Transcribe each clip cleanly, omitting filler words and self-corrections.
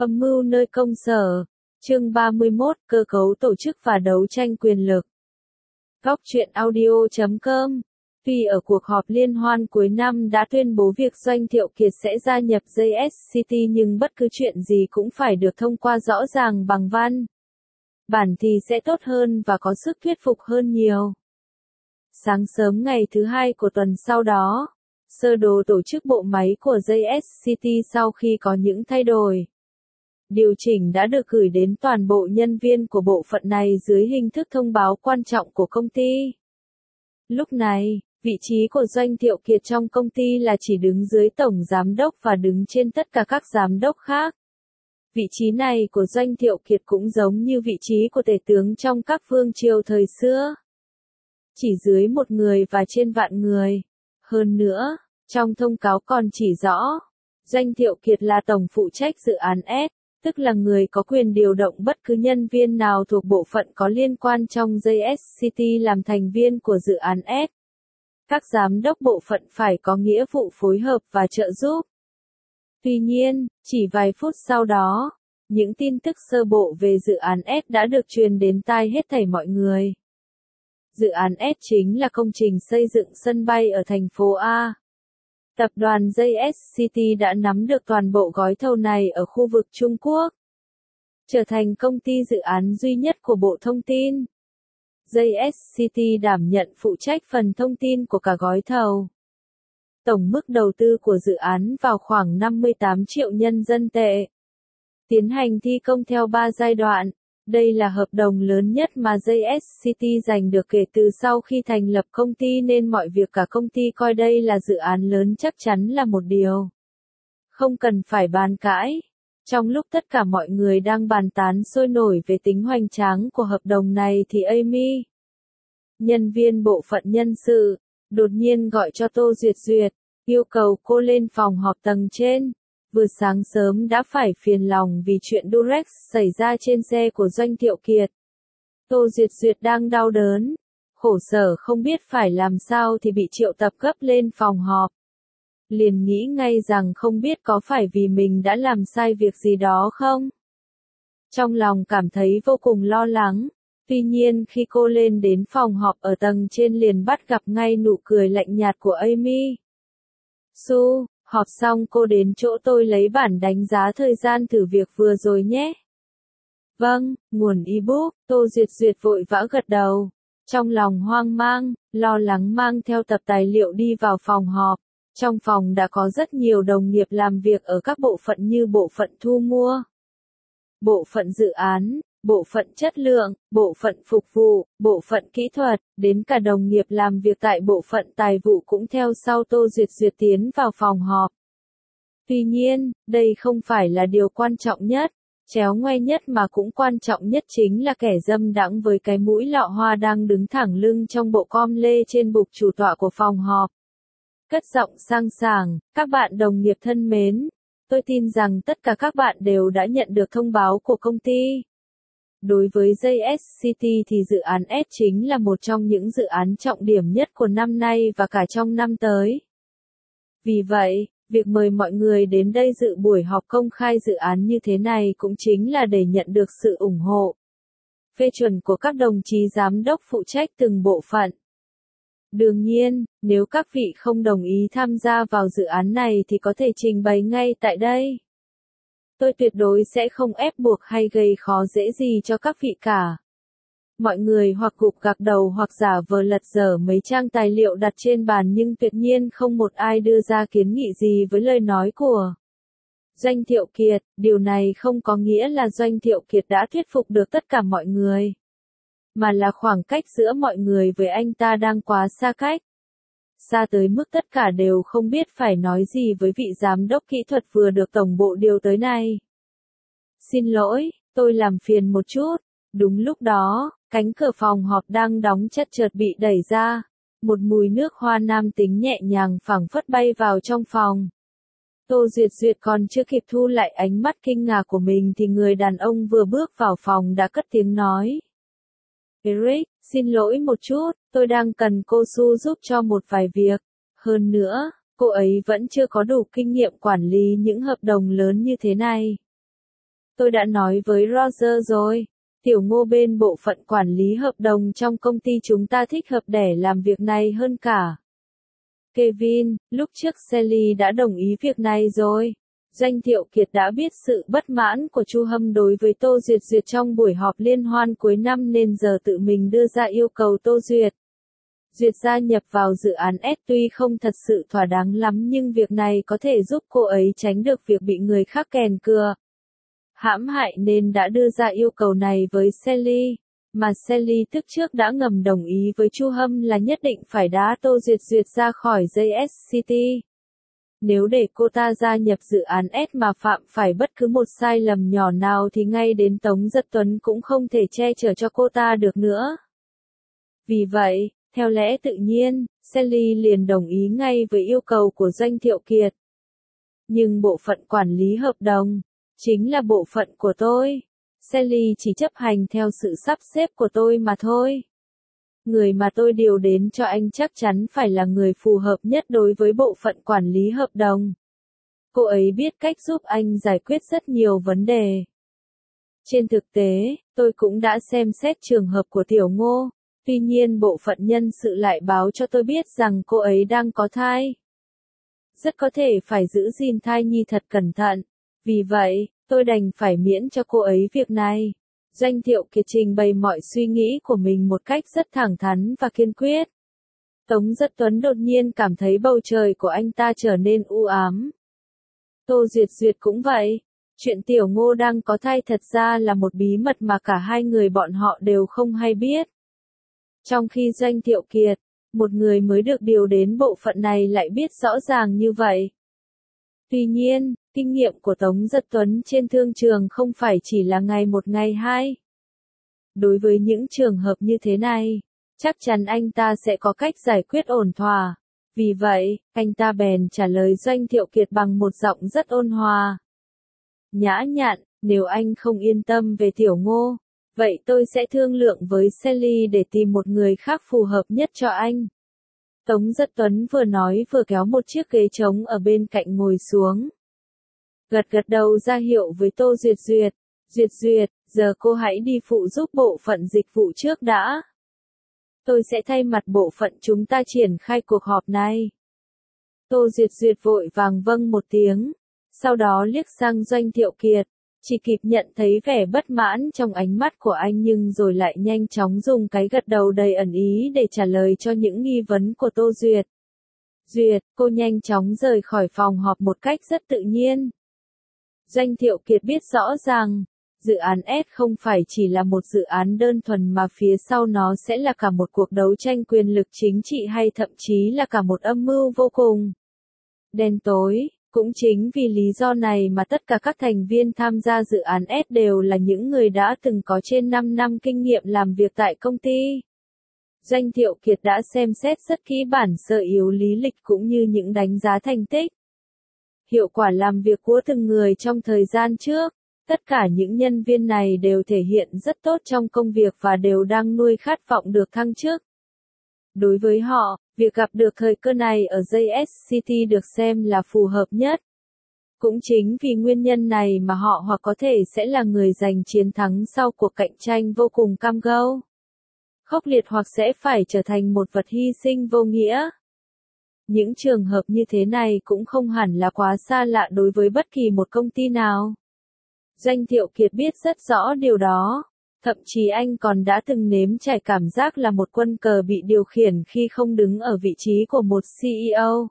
Âm mưu nơi công sở. Chương 31, cơ cấu tổ chức và đấu tranh quyền lực. Góc truyện audio.com. Tuy ở cuộc họp liên hoan cuối năm đã tuyên bố việc Doanh Thiệu Kiệt sẽ gia nhập JSCT nhưng bất cứ chuyện gì cũng phải được thông qua rõ ràng bằng văn bản thì sẽ tốt hơn và có sức thuyết phục hơn nhiều. Sáng sớm ngày thứ hai của tuần sau đó, sơ đồ tổ chức bộ máy của JSCT sau khi có những thay đổi, điều chỉnh đã được gửi đến toàn bộ nhân viên của bộ phận này dưới hình thức thông báo quan trọng của công ty. Lúc này, vị trí của Doanh Thiệu Kiệt trong công ty là chỉ đứng dưới tổng giám đốc và đứng trên tất cả các giám đốc khác. Vị trí này của Doanh Thiệu Kiệt cũng giống như vị trí của tể tướng trong các vương triều thời xưa. Chỉ dưới một người và trên vạn người. Hơn nữa, trong thông cáo còn chỉ rõ, Doanh Thiệu Kiệt là tổng phụ trách dự án S, tức là người có quyền điều động bất cứ nhân viên nào thuộc bộ phận có liên quan trong JSCT làm thành viên của dự án S. Các giám đốc bộ phận phải có nghĩa vụ phối hợp và trợ giúp. Tuy nhiên, chỉ vài phút sau đó, những tin tức sơ bộ về dự án S đã được truyền đến tai hết thảy mọi người. Dự án S chính là công trình xây dựng sân bay ở thành phố A. Tập đoàn JSCT đã nắm được toàn bộ gói thầu này ở khu vực Trung Quốc, trở thành công ty dự án duy nhất của Bộ Thông tin. JSCT đảm nhận phụ trách phần thông tin của cả gói thầu. Tổng mức đầu tư của dự án vào khoảng 58 triệu nhân dân tệ. Tiến hành thi công theo 3 giai đoạn. Đây là hợp đồng lớn nhất mà JSCT giành được kể từ sau khi thành lập công ty nên mọi việc cả công ty coi đây là dự án lớn chắc chắn là một điều không cần phải bàn cãi. Trong lúc tất cả mọi người đang bàn tán sôi nổi về tính hoành tráng của hợp đồng này thì Amy, nhân viên bộ phận nhân sự, đột nhiên gọi cho Tô Duyệt Duyệt, yêu cầu cô lên phòng họp tầng trên. Vừa sáng sớm đã phải phiền lòng vì chuyện Durex xảy ra trên xe của Doanh Thiệu Kiệt. Tô Duyệt Duyệt đang đau đớn, khổ sở không biết phải làm sao thì bị triệu tập gấp lên phòng họp. Liền nghĩ ngay rằng không biết có phải vì mình đã làm sai việc gì đó không? Trong lòng cảm thấy vô cùng lo lắng. Tuy nhiên khi cô lên đến phòng họp ở tầng trên liền bắt gặp ngay nụ cười lạnh nhạt của Amy. Su, họp xong cô đến chỗ tôi lấy bản đánh giá thời gian thử việc vừa rồi nhé. Vâng, nguồn ebook, Tô Duyệt Duyệt vội vã gật đầu. Trong lòng hoang mang, lo lắng mang theo tập tài liệu đi vào phòng họp. Trong phòng đã có rất nhiều đồng nghiệp làm việc ở các bộ phận như bộ phận thu mua, bộ phận dự án, bộ phận chất lượng, bộ phận phục vụ, bộ phận kỹ thuật, đến cả đồng nghiệp làm việc tại bộ phận tài vụ cũng theo sau Tô Duyệt Duyệt tiến vào phòng họp. Tuy nhiên, đây không phải là điều quan trọng nhất, chéo ngoe nhất mà cũng quan trọng nhất chính là kẻ dâm đãng với cái mũi lọ hoa đang đứng thẳng lưng trong bộ com lê trên bục chủ tọa của phòng họp. Cất giọng sang sảng, các bạn đồng nghiệp thân mến, tôi tin rằng tất cả các bạn đều đã nhận được thông báo của công ty. Đối với JSCT thì dự án S chính là một trong những dự án trọng điểm nhất của năm nay và cả trong năm tới. Vì vậy, việc mời mọi người đến đây dự buổi họp công khai dự án như thế này cũng chính là để nhận được sự ủng hộ, phê chuẩn của các đồng chí giám đốc phụ trách từng bộ phận. Đương nhiên, nếu các vị không đồng ý tham gia vào dự án này thì có thể trình bày ngay tại đây. Tôi tuyệt đối sẽ không ép buộc hay gây khó dễ gì cho các vị cả. Mọi người hoặc gục gặc đầu hoặc giả vờ lật dở mấy trang tài liệu đặt trên bàn nhưng tuyệt nhiên không một ai đưa ra kiến nghị gì với lời nói của Doanh Thiệu Kiệt. Điều này không có nghĩa là Doanh Thiệu Kiệt đã thuyết phục được tất cả mọi người, mà là khoảng cách giữa mọi người với anh ta đang quá xa cách. Xa tới mức tất cả đều không biết phải nói gì với vị giám đốc kỹ thuật vừa được tổng bộ điều tới này. Xin lỗi, tôi làm phiền một chút. Đúng lúc đó, cánh cửa phòng họp đang đóng chợt bị đẩy ra. Một mùi nước hoa nam tính nhẹ nhàng phảng phất bay vào trong phòng. Tô Duyệt Duyệt còn chưa kịp thu lại ánh mắt kinh ngạc của mình thì người đàn ông vừa bước vào phòng đã cất tiếng nói. Eric, xin lỗi một chút, tôi đang cần cô Su giúp cho một vài việc. Hơn nữa, cô ấy vẫn chưa có đủ kinh nghiệm quản lý những hợp đồng lớn như thế này. Tôi đã nói với Roger rồi. Tiểu Ngô bên bộ phận quản lý hợp đồng trong công ty chúng ta thích hợp để làm việc này hơn cả. Kevin, lúc trước Sally đã đồng ý việc này rồi. Doanh Thiệu Kiệt đã biết sự bất mãn của Chu Hâm đối với Tô Duyệt Duyệt trong buổi họp liên hoan cuối năm nên giờ tự mình đưa ra yêu cầu Tô Duyệt Duyệt gia nhập vào dự án S, tuy không thật sự thỏa đáng lắm nhưng việc này có thể giúp cô ấy tránh được việc bị người khác kèn cựa, hãm hại nên đã đưa ra yêu cầu này với Sally, mà Sally tức trước đã ngầm đồng ý với Chu Hâm là nhất định phải đá Tô Duyệt Duyệt ra khỏi JSCT. Nếu để cô ta gia nhập dự án S mà phạm phải bất cứ một sai lầm nhỏ nào thì ngay đến Tống Giật Tuấn cũng không thể che chở cho cô ta được nữa. Vì vậy, theo lẽ tự nhiên, Sally liền đồng ý ngay với yêu cầu của Doanh Thiệu Kiệt. Nhưng bộ phận quản lý hợp đồng, chính là bộ phận của tôi. Sally chỉ chấp hành theo sự sắp xếp của tôi mà thôi. Người mà tôi điều đến cho anh chắc chắn phải là người phù hợp nhất đối với bộ phận quản lý hợp đồng. Cô ấy biết cách giúp anh giải quyết rất nhiều vấn đề. Trên thực tế, tôi cũng đã xem xét trường hợp của Tiểu Ngô, tuy nhiên bộ phận nhân sự lại báo cho tôi biết rằng cô ấy đang có thai. Rất có thể phải giữ gìn thai nhi thật cẩn thận, vì vậy, tôi đành phải miễn cho cô ấy việc này. Doanh Thiệu Kiệt trình bày mọi suy nghĩ của mình một cách rất thẳng thắn và kiên quyết. Tống Giật Tuấn đột nhiên cảm thấy bầu trời của anh ta trở nên u ám. Tô Duyệt Duyệt cũng vậy. Chuyện Tiểu Ngô đang có thai thật ra là một bí mật mà cả hai người bọn họ đều không hay biết. Trong khi Doanh Thiệu Kiệt, một người mới được điều đến bộ phận này lại biết rõ ràng như vậy. Tuy nhiên, kinh nghiệm của Tống Giật Tuấn trên thương trường không phải chỉ là ngày một ngày hai. Đối với những trường hợp như thế này, chắc chắn anh ta sẽ có cách giải quyết ổn thỏa. Vì vậy, anh ta bèn trả lời Doanh Thiệu Kiệt bằng một giọng rất ôn hòa. Nhã nhặn, nếu anh không yên tâm về Tiểu Ngô, vậy tôi sẽ thương lượng với Sally để tìm một người khác phù hợp nhất cho anh. Tống Giật Tuấn vừa nói vừa kéo một chiếc ghế trống ở bên cạnh ngồi xuống. Gật đầu ra hiệu với Tô Duyệt Duyệt. Duyệt Duyệt, giờ cô hãy đi phụ giúp bộ phận dịch vụ trước đã. Tôi sẽ thay mặt bộ phận chúng ta triển khai cuộc họp này. Tô Duyệt Duyệt vội vàng vâng một tiếng, sau đó liếc sang Doanh Thiệu Kiệt, chỉ kịp nhận thấy vẻ bất mãn trong ánh mắt của anh nhưng rồi lại nhanh chóng dùng cái gật đầu đầy ẩn ý để trả lời cho những nghi vấn của Tô Duyệt. Duyệt, cô nhanh chóng rời khỏi phòng họp một cách rất tự nhiên. Doanh Thiệu Kiệt biết rõ ràng, dự án S không phải chỉ là một dự án đơn thuần mà phía sau nó sẽ là cả một cuộc đấu tranh quyền lực chính trị hay thậm chí là cả một âm mưu vô cùng đen tối. Cũng chính vì lý do này mà tất cả các thành viên tham gia dự án S đều là những người đã từng có trên 5 năm kinh nghiệm làm việc tại công ty. Doanh Thiệu Kiệt đã xem xét rất kỹ bản sơ yếu lý lịch cũng như những đánh giá thành tích, hiệu quả làm việc của từng người trong thời gian trước. Tất cả những nhân viên này đều thể hiện rất tốt trong công việc và đều đang nuôi khát vọng được thăng chức. Đối với họ, việc gặp được thời cơ này ở JSCT được xem là phù hợp nhất. Cũng chính vì nguyên nhân này mà họ hoặc có thể sẽ là người giành chiến thắng sau cuộc cạnh tranh vô cùng cam go, khốc liệt, hoặc sẽ phải trở thành một vật hy sinh vô nghĩa. Những trường hợp như thế này cũng không hẳn là quá xa lạ đối với bất kỳ một công ty nào. Doanh Thiệu Kiệt biết rất rõ điều đó. Thậm chí anh còn đã từng nếm trải cảm giác là một quân cờ bị điều khiển khi không đứng ở vị trí của một CEO.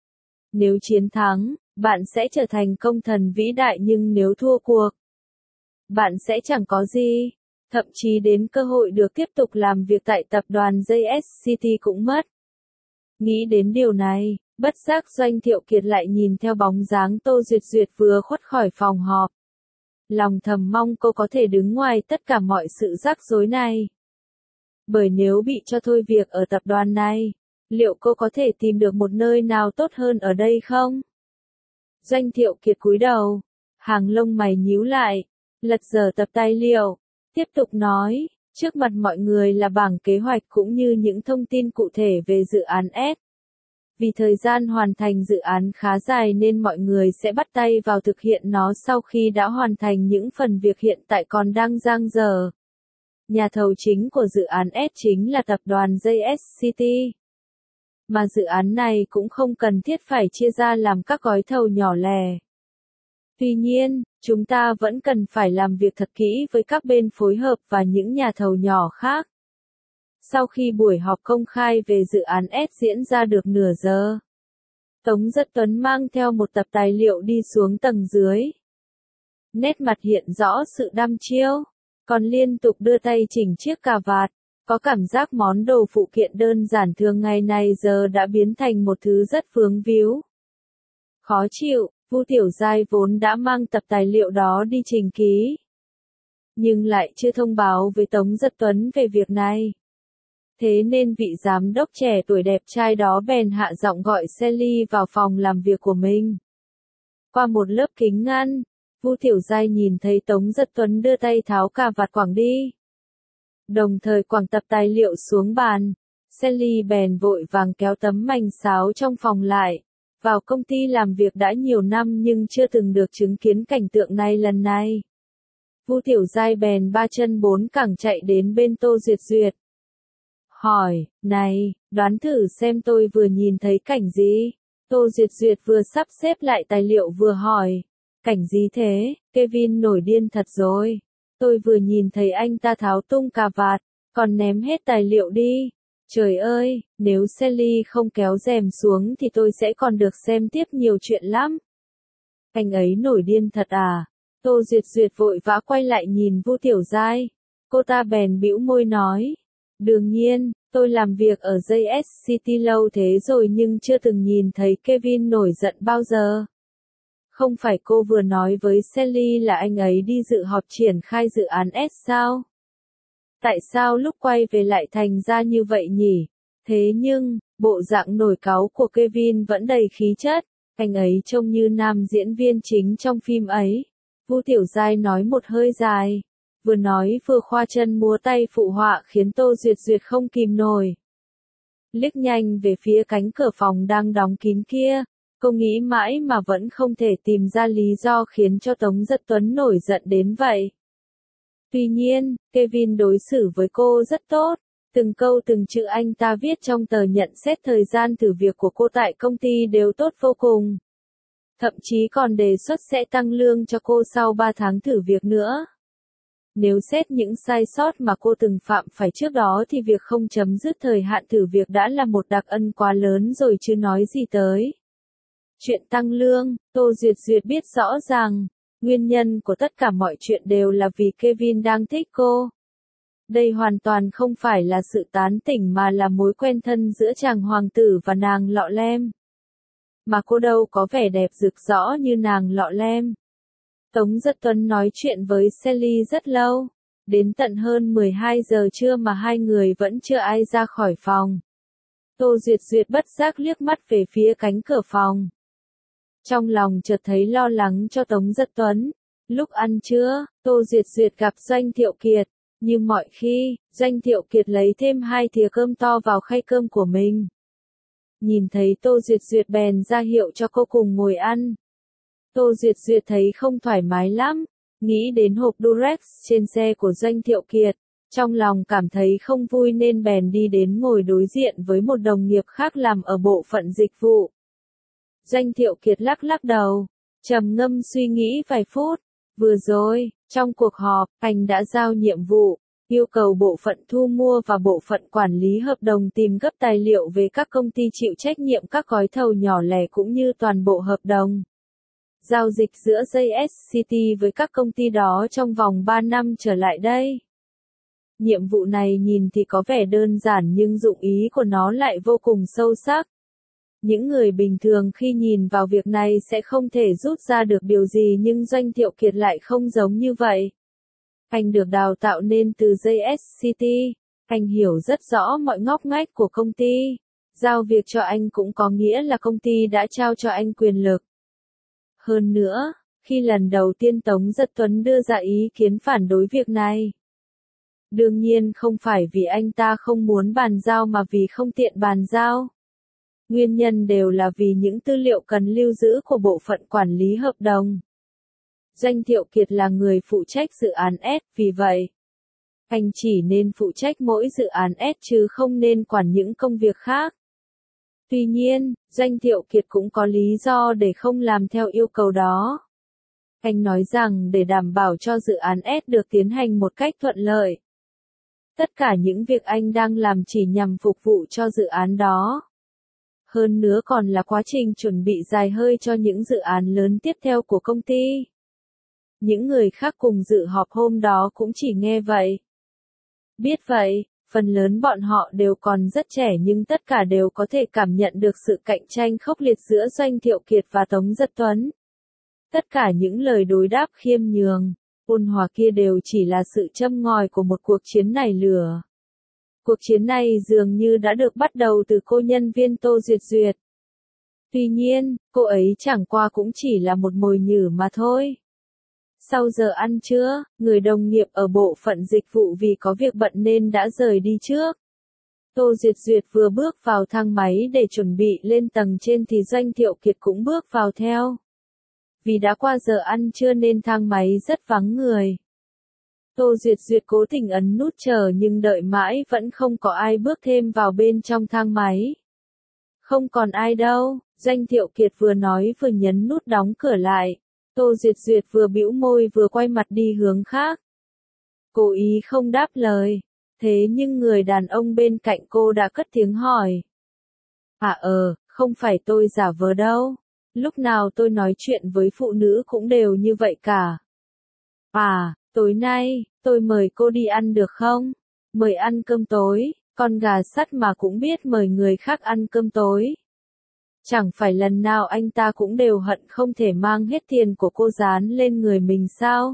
Nếu chiến thắng, bạn sẽ trở thành công thần vĩ đại, nhưng nếu thua cuộc, bạn sẽ chẳng có gì. Thậm chí đến cơ hội được tiếp tục làm việc tại tập đoàn JSCT cũng mất. Nghĩ đến điều này, bất giác Doanh Thiệu Kiệt lại nhìn theo bóng dáng Tô Duyệt Duyệt vừa khuất khỏi phòng họp. Lòng thầm mong cô có thể đứng ngoài tất cả mọi sự rắc rối này. Bởi nếu bị cho thôi việc ở tập đoàn này, liệu cô có thể tìm được một nơi nào tốt hơn ở đây không? Doanh Thiệu Kiệt cúi đầu, hàng lông mày nhíu lại, lật dở tập tài liệu, tiếp tục nói, trước mặt mọi người là bảng kế hoạch cũng như những thông tin cụ thể về dự án S. Vì thời gian hoàn thành dự án khá dài nên mọi người sẽ bắt tay vào thực hiện nó sau khi đã hoàn thành những phần việc hiện tại còn đang dang dở. Nhà thầu chính của dự án S chính là tập đoàn JSCT. Mà dự án này cũng không cần thiết phải chia ra làm các gói thầu nhỏ lẻ. Tuy nhiên, chúng ta vẫn cần phải làm việc thật kỹ với các bên phối hợp và những nhà thầu nhỏ khác. Sau khi buổi họp công khai về dự án S diễn ra được nửa giờ, Tống Dật Tuấn mang theo một tập tài liệu đi xuống tầng dưới. Nét mặt hiện rõ sự đăm chiêu, còn liên tục đưa tay chỉnh chiếc cà vạt, có cảm giác món đồ phụ kiện đơn giản thường ngày này giờ đã biến thành một thứ rất vướng víu. Khó chịu, Vu Tiểu Giai vốn đã mang tập tài liệu đó đi trình ký, nhưng lại chưa thông báo với Tống Dật Tuấn về việc này. Thế nên vị giám đốc trẻ tuổi đẹp trai đó bèn hạ giọng gọi Sally vào phòng làm việc của mình. Qua một lớp kính ngăn, Vu Tiểu Giai nhìn thấy Tống Dật Tuấn đưa tay tháo cà vạt quẳng đi, đồng thời quẳng tập tài liệu xuống bàn. Sally bèn vội vàng kéo tấm mành sáo trong phòng lại. Vào công ty làm việc đã nhiều năm nhưng chưa từng được chứng kiến cảnh tượng này lần này. Vu Tiểu Giai bèn ba chân bốn cẳng chạy đến bên Tô Duyệt Duyệt. Hỏi, này, đoán thử xem tôi vừa nhìn thấy cảnh gì? Tô Duyệt Duyệt vừa sắp xếp lại tài liệu vừa hỏi. Cảnh gì thế? Kevin nổi điên thật rồi. Tôi vừa nhìn thấy anh ta tháo tung cà vạt, còn ném hết tài liệu đi. Trời ơi, nếu Sally không kéo rèm xuống thì tôi sẽ còn được xem tiếp nhiều chuyện lắm. Anh ấy nổi điên thật à? Tô Duyệt Duyệt vội vã quay lại nhìn Vu Tiểu Giai. Cô ta bèn bĩu môi nói. Đương nhiên, tôi làm việc ở JSCT lâu thế rồi nhưng chưa từng nhìn thấy Kevin nổi giận bao giờ. Không phải cô vừa nói với Sally là anh ấy đi dự họp triển khai dự án S sao? Tại sao lúc quay về lại thành ra như vậy nhỉ? Thế nhưng, bộ dạng nổi cáu của Kevin vẫn đầy khí chất, anh ấy trông như nam diễn viên chính trong phim ấy. Vu Tiểu Giai nói một hơi dài, vừa nói vừa khoa chân múa tay phụ họa khiến Tô Duyệt Duyệt không kìm nổi. Liếc nhanh về phía cánh cửa phòng đang đóng kín kia, cô nghĩ mãi mà vẫn không thể tìm ra lý do khiến cho Tống Dật Tuấn nổi giận đến vậy. Tuy nhiên, Kevin đối xử với cô rất tốt, từng câu từng chữ anh ta viết trong tờ nhận xét thời gian thử việc của cô tại công ty đều tốt vô cùng. Thậm chí còn đề xuất sẽ tăng lương cho cô sau 3 tháng thử việc nữa. Nếu xét những sai sót mà cô từng phạm phải trước đó thì việc không chấm dứt thời hạn thử việc đã là một đặc ân quá lớn rồi chứ nói gì tới. Chuyện tăng lương, Tô Duyệt Duyệt biết rõ ràng. Nguyên nhân của tất cả mọi chuyện đều là vì Kevin đang thích cô. Đây hoàn toàn không phải là sự tán tỉnh mà là mối quen thân giữa chàng hoàng tử và nàng lọ lem. Mà cô đâu có vẻ đẹp rực rỡ như nàng lọ lem. Tống Dật Tuấn nói chuyện với Sally rất lâu, đến tận hơn 12 giờ trưa mà hai người vẫn chưa ai ra khỏi phòng. Tô Duyệt Duyệt bất giác liếc mắt về phía cánh cửa phòng. Trong lòng chợt thấy lo lắng cho Tống Dật Tuấn. Lúc ăn trưa, Tô Duyệt Duyệt gặp Doanh Thiệu Kiệt. Như mọi khi, Doanh Thiệu Kiệt lấy thêm 2 thìa cơm to vào khay cơm của mình. Nhìn thấy Tô Duyệt Duyệt bèn ra hiệu cho cô cùng ngồi ăn. Tô Duyệt Duyệt thấy không thoải mái lắm, nghĩ đến hộp Durex trên xe của Doanh Thiệu Kiệt. Trong lòng cảm thấy không vui nên bèn đi đến ngồi đối diện với một đồng nghiệp khác làm ở bộ phận dịch vụ. Doanh Thiệu Kiệt lắc lắc đầu, trầm ngâm suy nghĩ vài phút. Vừa rồi, trong cuộc họp, anh đã giao nhiệm vụ, yêu cầu bộ phận thu mua và bộ phận quản lý hợp đồng tìm gấp tài liệu về các công ty chịu trách nhiệm các gói thầu nhỏ lẻ cũng như toàn bộ hợp đồng. Giao dịch giữa JSCT với các công ty đó trong vòng 3 năm trở lại đây. Nhiệm vụ này nhìn thì có vẻ đơn giản nhưng dụng ý của nó lại vô cùng sâu sắc. Những người bình thường khi nhìn vào việc này sẽ không thể rút ra được điều gì nhưng Doanh Thiệu Kiệt lại không giống như vậy. Anh được đào tạo nên từ JSCT, anh hiểu rất rõ mọi ngóc ngách của công ty. Giao việc cho anh cũng có nghĩa là công ty đã trao cho anh quyền lực. Hơn nữa, khi lần đầu tiên Tống Dật Tuấn đưa ra ý kiến phản đối việc này. Đương nhiên không phải vì anh ta không muốn bàn giao mà vì không tiện bàn giao. Nguyên nhân đều là vì những tư liệu cần lưu giữ của bộ phận quản lý hợp đồng. Doanh Thiệu Kiệt là người phụ trách dự án S, vì vậy, anh chỉ nên phụ trách mỗi dự án S chứ không nên quản những công việc khác. Tuy nhiên, Doanh Thiệu Kiệt cũng có lý do để không làm theo yêu cầu đó. Anh nói rằng để đảm bảo cho dự án S được tiến hành một cách thuận lợi, tất cả những việc anh đang làm chỉ nhằm phục vụ cho dự án đó. Hơn nữa còn là quá trình chuẩn bị dài hơi cho những dự án lớn tiếp theo của công ty. Những người khác cùng dự họp hôm đó cũng chỉ nghe vậy. Biết vậy, phần lớn bọn họ đều còn rất trẻ nhưng tất cả đều có thể cảm nhận được sự cạnh tranh khốc liệt giữa Doanh Thiệu Kiệt và Tống Dật Tuấn. Tất cả những lời đối đáp khiêm nhường, ôn hòa kia đều chỉ là sự châm ngòi của một cuộc chiến nảy lửa. Cuộc chiến này dường như đã được bắt đầu từ cô nhân viên Tô Duyệt Duyệt. Tuy nhiên, cô ấy chẳng qua cũng chỉ là một mồi nhử mà thôi. Sau giờ ăn trưa, người đồng nghiệp ở bộ phận dịch vụ vì có việc bận nên đã rời đi trước. Tô Duyệt Duyệt vừa bước vào thang máy để chuẩn bị lên tầng trên thì Doanh Thiệu Kiệt cũng bước vào theo. Vì đã qua giờ ăn trưa nên thang máy rất vắng người. Tô Duyệt Duyệt cố tình ấn nút chờ nhưng đợi mãi vẫn không có ai bước thêm vào bên trong thang máy. Không còn ai đâu, Doanh Thiệu Kiệt vừa nói vừa nhấn nút đóng cửa lại. Tô Duyệt Duyệt vừa bĩu môi vừa quay mặt đi hướng khác. Cố ý không đáp lời. Thế nhưng người đàn ông bên cạnh cô đã cất tiếng hỏi. Không phải tôi giả vờ đâu. Lúc nào tôi nói chuyện với phụ nữ cũng đều như vậy cả. Tối nay, tôi mời cô đi ăn được không? Mời ăn cơm tối, con gà sắt mà cũng biết mời người khác ăn cơm tối. Chẳng phải lần nào anh ta cũng đều hận không thể mang hết tiền của cô dán lên người mình sao?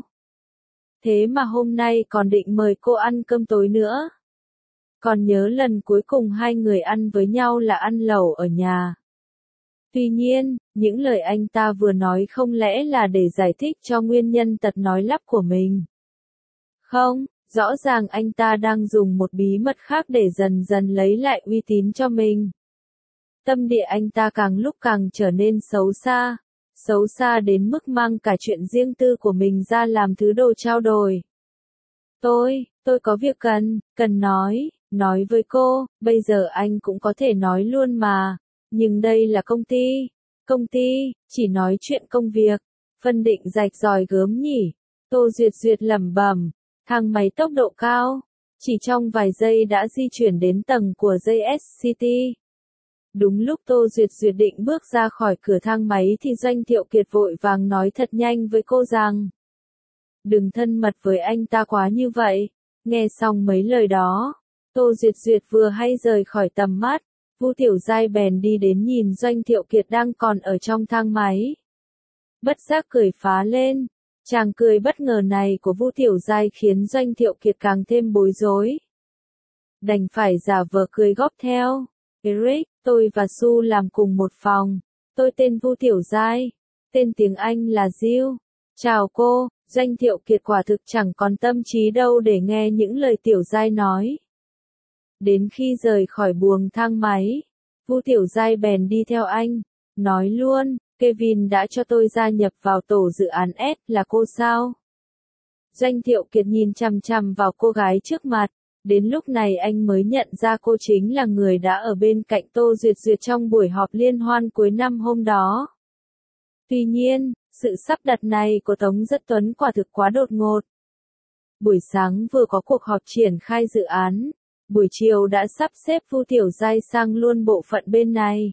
Thế mà hôm nay còn định mời cô ăn cơm tối nữa. Còn nhớ lần cuối cùng hai người ăn với nhau là ăn lẩu ở nhà. Tuy nhiên, những lời anh ta vừa nói không lẽ là để giải thích cho nguyên nhân tật nói lắp của mình. Không, rõ ràng anh ta đang dùng một bí mật khác để dần dần lấy lại uy tín cho mình. Tâm địa anh ta càng lúc càng trở nên xấu xa đến mức mang cả chuyện riêng tư của mình ra làm thứ đồ trao đổi. Tôi có việc cần nói với cô, bây giờ anh cũng có thể nói luôn mà, nhưng đây là công ty, chỉ nói chuyện công việc, phân định rạch ròi gớm nhỉ. Tô Duyệt Duyệt lẩm bẩm, thang máy tốc độ cao, chỉ trong vài giây đã di chuyển đến tầng của JSCT. Đúng lúc Tô Duyệt Duyệt định bước ra khỏi cửa thang máy thì Doanh Thiệu Kiệt vội vàng nói thật nhanh với cô rằng: đừng thân mật với anh ta quá như vậy. Nghe xong mấy lời đó, Tô Duyệt Duyệt vừa hay rời khỏi tầm mắt, Vu Tiểu Giai bèn đi đến nhìn Doanh Thiệu Kiệt đang còn ở trong thang máy. Bất giác cười phá lên, chàng cười bất ngờ này của Vu Tiểu Giai khiến Doanh Thiệu Kiệt càng thêm bối rối. Đành phải giả vờ cười góp theo. Eric, tôi và Su làm cùng một phòng. Tôi tên Vu Tiểu Giai. Tên tiếng Anh là Jill. Chào cô. Doanh Thiệu Kiệt quả thực chẳng còn tâm trí đâu để nghe những lời Tiểu Giai nói. Đến khi rời khỏi buồng thang máy, Vu Tiểu Giai bèn đi theo anh. Nói luôn, Kevin đã cho tôi gia nhập vào tổ dự án S, là cô sao? Doanh Thiệu Kiệt nhìn chằm chằm vào cô gái trước mặt. Đến lúc này anh mới nhận ra cô chính là người đã ở bên cạnh Tô Duyệt Duyệt trong buổi họp liên hoan cuối năm hôm đó. Tuy nhiên, sự sắp đặt này của Tống Dật Tuấn quả thực quá đột ngột. Buổi sáng vừa có cuộc họp triển khai dự án, buổi chiều đã sắp xếp Vu Tiểu Giai sang luôn bộ phận bên này.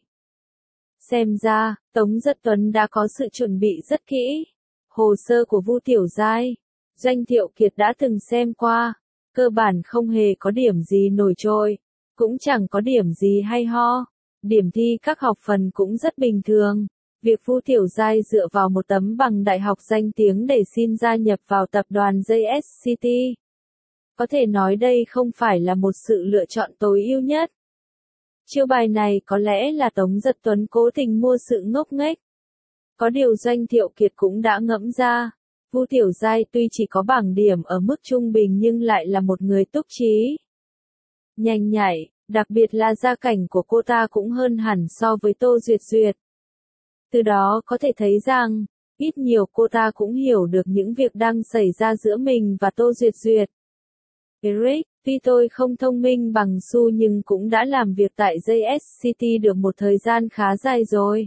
Xem ra, Tống Dật Tuấn đã có sự chuẩn bị rất kỹ. Hồ sơ của Vu Tiểu Giai, Doanh Thiệu Kiệt đã từng xem qua. Cơ bản không hề có điểm gì nổi trội, cũng chẳng có điểm gì hay ho. Điểm thi các học phần cũng rất bình thường. Việc Vu Tiểu Giai dựa vào một tấm bằng đại học danh tiếng để xin gia nhập vào tập đoàn JSCT. Có thể nói đây không phải là một sự lựa chọn tối ưu nhất. Chiêu bài này có lẽ là Tống Dật Tuấn cố tình mua sự ngốc nghếch. Có điều Doanh Thiệu Kiệt cũng đã ngẫm ra. Vu Tiểu Giai tuy chỉ có bảng điểm ở mức trung bình nhưng lại là một người túc trí, nhanh nhạy, Đặc biệt là gia cảnh của cô ta cũng hơn hẳn so với Tô Duyệt Duyệt. Từ đó có thể thấy rằng, ít nhiều cô ta cũng hiểu được những việc đang xảy ra giữa mình và Tô Duyệt Duyệt. Eric, tuy tôi không thông minh bằng Su nhưng cũng đã làm việc tại JSCT được một thời gian khá dài rồi.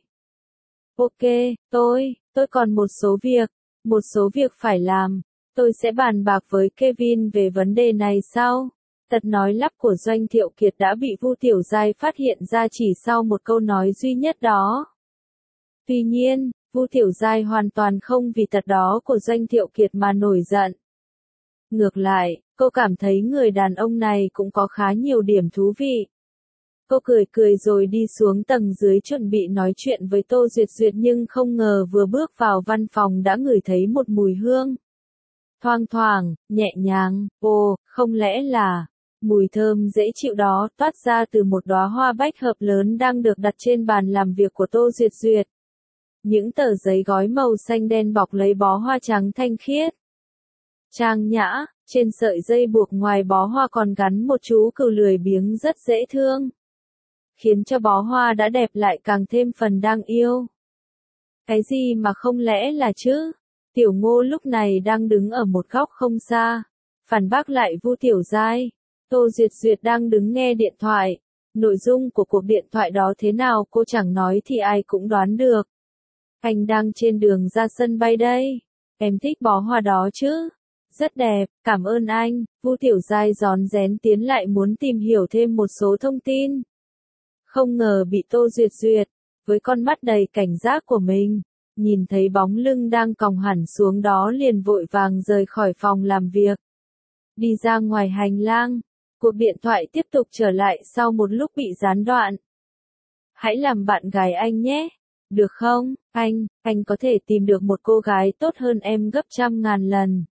Ok, tôi còn một số việc phải làm. Tôi sẽ bàn bạc với Kevin về vấn đề này sau. Tật nói lắp của Doanh Thiệu Kiệt đã bị Vu Tiểu Giai phát hiện ra chỉ sau một câu nói duy nhất đó. Tuy nhiên, Vu Tiểu Giai hoàn toàn không vì tật đó của Doanh Thiệu Kiệt mà nổi giận. Ngược lại, cô cảm thấy người đàn ông này cũng có khá nhiều điểm thú vị. Cô cười cười rồi đi xuống tầng dưới chuẩn bị nói chuyện với Tô Duyệt Duyệt nhưng không ngờ vừa bước vào văn phòng đã ngửi thấy một mùi hương. Thoang thoảng, nhẹ nhàng, không lẽ là... Mùi thơm dễ chịu đó toát ra từ một đóa hoa bách hợp lớn đang được đặt trên bàn làm việc của Tô Duyệt Duyệt. Những tờ giấy gói màu xanh đen bọc lấy bó hoa trắng thanh khiết. Trang nhã, trên sợi dây buộc ngoài bó hoa còn gắn một chú cừu lười biếng rất dễ thương. Khiến cho bó hoa đã đẹp lại càng thêm phần đáng yêu. Cái gì mà không lẽ là chứ? Tiểu Ngô lúc này đang đứng ở một góc không xa. Phản bác lại Vu Tiểu Giai. Tô Duyệt Duyệt đang đứng nghe điện thoại. Nội dung của cuộc điện thoại đó thế nào cô chẳng nói thì ai cũng đoán được. Anh đang trên đường ra sân bay đây. Em thích bó hoa đó chứ? Rất đẹp, cảm ơn anh. Vu Tiểu Giai rón rén tiến lại muốn tìm hiểu thêm một số thông tin. Không ngờ bị Tô Duyệt Duyệt, với con mắt đầy cảnh giác của mình, nhìn thấy bóng lưng đang còng hẳn xuống đó liền vội vàng rời khỏi phòng làm việc. Đi ra ngoài hành lang, cuộc điện thoại tiếp tục trở lại sau một lúc bị gián đoạn. Hãy làm bạn gái anh nhé. Được không, anh có thể tìm được một cô gái tốt hơn em gấp 100.000 lần.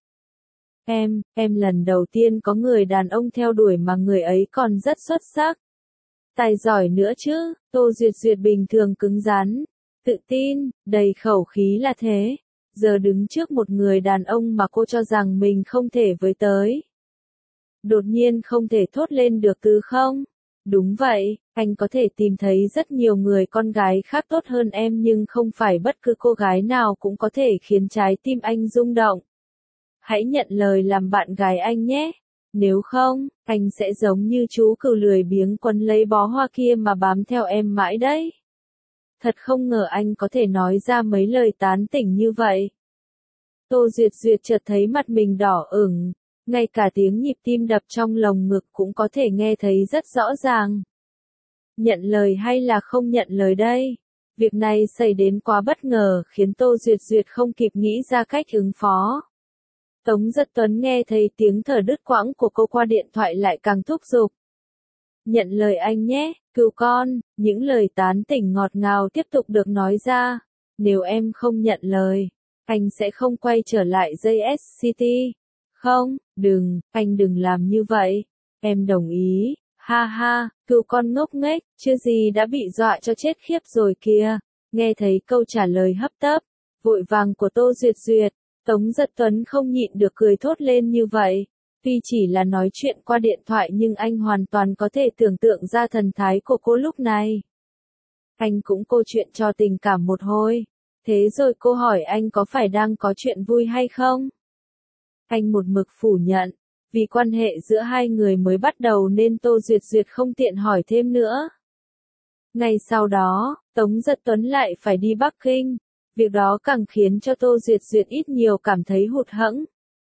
Em lần đầu tiên có người đàn ông theo đuổi mà người ấy còn rất xuất sắc. Tài giỏi nữa chứ, Tô Duyệt Duyệt bình thường cứng rắn, tự tin, đầy khẩu khí là thế. Giờ đứng trước một người đàn ông mà cô cho rằng mình không thể với tới. Đột nhiên không thể thốt lên được từ không? Đúng vậy, anh có thể tìm thấy rất nhiều người con gái khác tốt hơn em nhưng không phải bất cứ cô gái nào cũng có thể khiến trái tim anh rung động. Hãy nhận lời làm bạn gái anh nhé. Nếu không, anh sẽ giống như chú cừu lười biếng quấn lấy bó hoa kia mà bám theo em mãi đấy. Thật không ngờ anh có thể nói ra mấy lời tán tỉnh như vậy. Tô Duyệt Duyệt chợt thấy mặt mình đỏ ửng, ngay cả tiếng nhịp tim đập trong lồng ngực cũng có thể nghe thấy rất rõ ràng. Nhận lời hay là không nhận lời đây? Việc này xảy đến quá bất ngờ khiến Tô Duyệt Duyệt không kịp nghĩ ra cách ứng phó. Tống Giật Tuấn nghe thấy tiếng thở đứt quãng của cô qua điện thoại lại càng thúc giục. Nhận lời anh nhé, cừu con, những lời tán tỉnh ngọt ngào tiếp tục được nói ra. Nếu em không nhận lời, anh sẽ không quay trở lại JSCT. Không, anh đừng làm như vậy. Em đồng ý, ha ha, cừu con ngốc nghếch, chưa gì đã bị dọa cho chết khiếp rồi kìa. Nghe thấy câu trả lời hấp tấp, vội vàng của Tô Duyệt Duyệt, Tống Giật Tuấn không nhịn được cười thốt lên như vậy. Tuy chỉ là nói chuyện qua điện thoại nhưng anh hoàn toàn có thể tưởng tượng ra thần thái của cô lúc này. Anh cũng câu chuyện cho tình cảm một hồi. Thế rồi cô hỏi anh có phải đang có chuyện vui hay không? Anh một mực phủ nhận. Vì quan hệ giữa hai người mới bắt đầu nên Tô Duyệt Duyệt không tiện hỏi thêm nữa. Ngay sau đó, Tống Giật Tuấn lại phải đi Bắc Kinh. Việc đó càng khiến cho Tô Duyệt Duyệt ít nhiều cảm thấy hụt hẫng.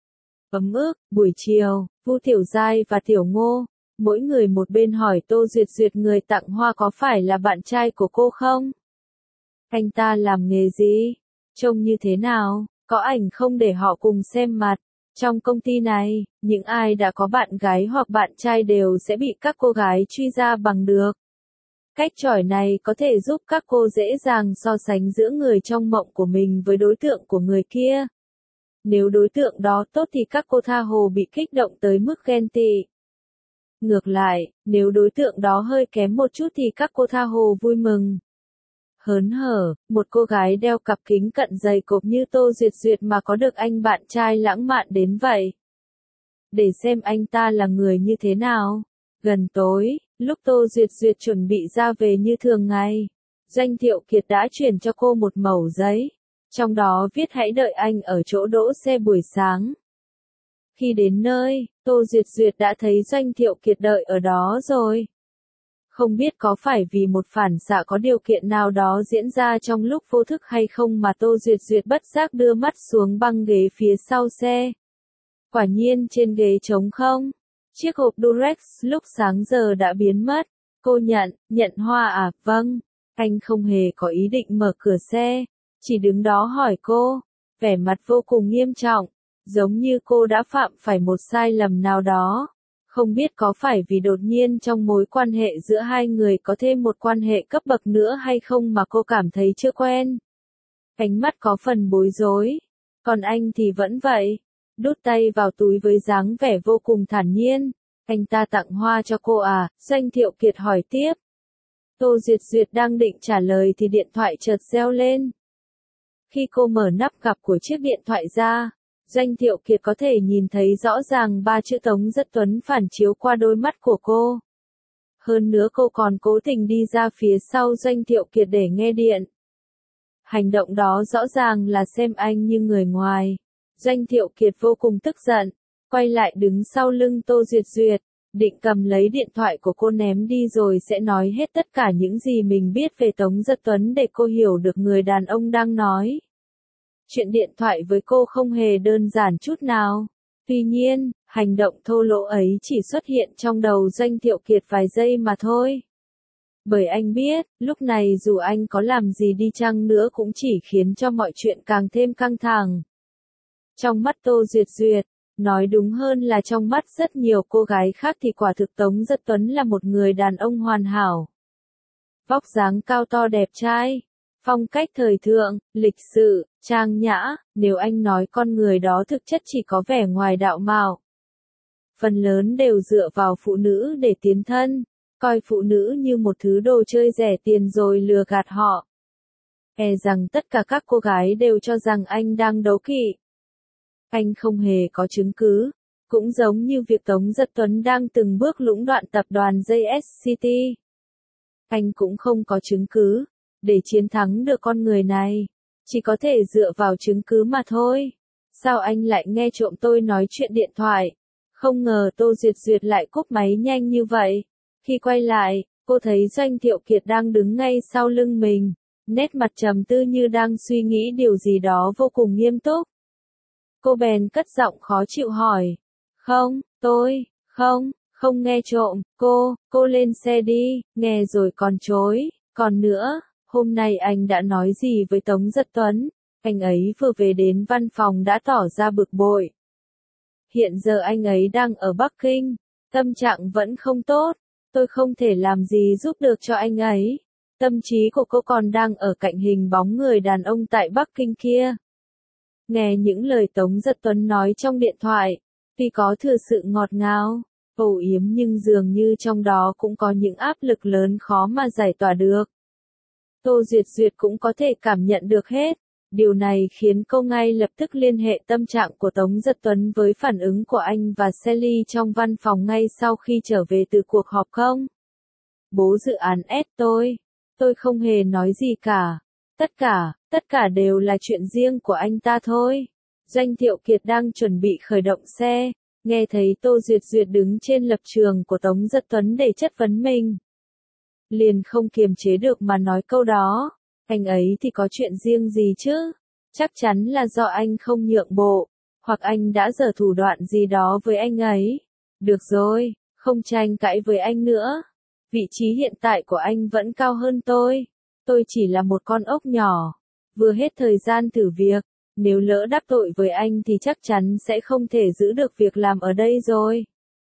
Ấm ức, buổi chiều, Vu Tiểu Giai và Tiểu Ngô, mỗi người một bên hỏi Tô Duyệt Duyệt người tặng hoa có phải là bạn trai của cô không? Anh ta làm nghề gì? Trông như thế nào? Có ảnh không để họ cùng xem mặt? Trong công ty này, những ai đã có bạn gái hoặc bạn trai đều sẽ bị các cô gái truy ra bằng được. Cách chỏi này có thể giúp các cô dễ dàng so sánh giữa người trong mộng của mình với đối tượng của người kia. Nếu đối tượng đó tốt thì các cô tha hồ bị kích động tới mức ghen tị. Ngược lại, nếu đối tượng đó hơi kém một chút thì các cô tha hồ vui mừng. Hớn hở, một cô gái đeo cặp kính cận dày cộp như Tô Duyệt Duyệt mà có được anh bạn trai lãng mạn đến vậy. Để xem anh ta là người như thế nào. Gần tối, Lúc Tô Duyệt Duyệt chuẩn bị ra về như thường ngày, Doanh Thiệu Kiệt đã chuyển cho cô một mẩu giấy, trong đó viết hãy đợi anh ở chỗ đỗ xe buổi sáng. Khi đến nơi, Tô Duyệt Duyệt đã thấy Doanh Thiệu Kiệt đợi ở đó rồi. Không biết có phải vì một phản xạ có điều kiện nào đó diễn ra trong lúc vô thức hay không mà Tô Duyệt Duyệt bất giác đưa mắt xuống băng ghế phía sau xe. Quả nhiên trên ghế trống không. Chiếc hộp Durex lúc sáng giờ đã biến mất. Cô nhận hoa à, vâng. Anh không hề có ý định mở cửa xe, chỉ đứng đó hỏi cô, vẻ mặt vô cùng nghiêm trọng, giống như cô đã phạm phải một sai lầm nào đó. Không biết có phải vì đột nhiên trong mối quan hệ giữa hai người có thêm một quan hệ cấp bậc nữa hay không mà cô cảm thấy chưa quen. Ánh mắt có phần bối rối, còn anh thì vẫn vậy, đút tay vào túi với dáng vẻ vô cùng thản nhiên. Anh ta tặng hoa cho cô à? Doanh Thiệu Kiệt hỏi tiếp. Tô Duyệt Duyệt đang định trả lời thì điện thoại chợt reo lên. Khi cô mở nắp gập của chiếc điện thoại ra, Doanh Thiệu Kiệt có thể nhìn thấy rõ ràng 3 chữ Tống Giật Tuấn phản chiếu qua đôi mắt của cô. Hơn nữa cô còn cố tình đi ra phía sau Doanh Thiệu Kiệt để nghe điện. Hành động đó rõ ràng là xem anh như người ngoài. Doanh Thiệu Kiệt vô cùng tức giận, quay lại đứng sau lưng Tô Duyệt Duyệt, định cầm lấy điện thoại của cô ném đi rồi sẽ nói hết tất cả những gì mình biết về Tống Giật Tuấn để cô hiểu được người đàn ông đang nói. Chuyện điện thoại với cô không hề đơn giản chút nào. Tuy nhiên, hành động thô lỗ ấy chỉ xuất hiện trong đầu Doanh Thiệu Kiệt vài giây mà thôi. Bởi anh biết, lúc này dù anh có làm gì đi chăng nữa cũng chỉ khiến cho mọi chuyện càng thêm căng thẳng. Trong mắt Tô Duyệt Duyệt, nói đúng hơn là trong mắt rất nhiều cô gái khác thì quả thực Tống Giật Tuấn là một người đàn ông hoàn hảo. Vóc dáng cao to đẹp trai, phong cách thời thượng, lịch sự, trang nhã, nếu anh nói con người đó thực chất chỉ có vẻ ngoài đạo mạo. Phần lớn đều dựa vào phụ nữ để tiến thân, coi phụ nữ như một thứ đồ chơi rẻ tiền rồi lừa gạt họ. E rằng tất cả các cô gái đều cho rằng anh đang đố kỵ. Anh không hề có chứng cứ, cũng giống như việc Tống Giật Tuấn đang từng bước lũng đoạn tập đoàn JSCT. Anh cũng không có chứng cứ, để chiến thắng được con người này, chỉ có thể dựa vào chứng cứ mà thôi. Sao anh lại nghe trộm tôi nói chuyện điện thoại? Không ngờ Tô Duyệt Duyệt lại cúp máy nhanh như vậy. Khi quay lại, cô thấy Doanh Thiệu Kiệt đang đứng ngay sau lưng mình, nét mặt trầm tư như đang suy nghĩ điều gì đó vô cùng nghiêm túc. Cô bèn cất giọng khó chịu hỏi. Tôi, không nghe trộm, cô lên xe đi, nghe rồi còn chối, còn nữa, hôm nay anh đã nói gì với Tống Giật Tuấn, anh ấy vừa về đến văn phòng đã tỏ ra bực bội. Hiện giờ anh ấy đang ở Bắc Kinh, tâm trạng vẫn không tốt, tôi không thể làm gì giúp được cho anh ấy. Tâm trí của cô còn đang ở cạnh hình bóng người đàn ông tại Bắc Kinh kia. Nghe những lời Tống Giật Tuấn nói trong điện thoại, tuy có thừa sự ngọt ngào, âu yếm nhưng dường như trong đó cũng có những áp lực lớn khó mà giải tỏa được. Tô Duyệt Duyệt cũng có thể cảm nhận được hết. Điều này khiến cô ngay lập tức liên hệ tâm trạng của Tống Giật Tuấn với phản ứng của anh và Sally trong văn phòng ngay sau khi trở về từ cuộc họp không. Bố dự án ép tôi không hề nói gì cả. Tất cả đều là chuyện riêng của anh ta thôi. Doanh Thiệu Kiệt đang chuẩn bị khởi động xe, nghe thấy Tô Duyệt Duyệt đứng trên lập trường của Tống Giật Tuấn để chất vấn mình. Liền không kiềm chế được mà nói câu đó. Anh ấy thì có chuyện riêng gì chứ? Chắc chắn là do anh không nhượng bộ, hoặc anh đã giở thủ đoạn gì đó với anh ấy. Được rồi, không tranh cãi với anh nữa. Vị trí hiện tại của anh vẫn cao hơn tôi. Tôi chỉ là một con ốc nhỏ, vừa hết thời gian thử việc. Nếu lỡ đắc tội với anh thì chắc chắn sẽ không thể giữ được việc làm ở đây rồi.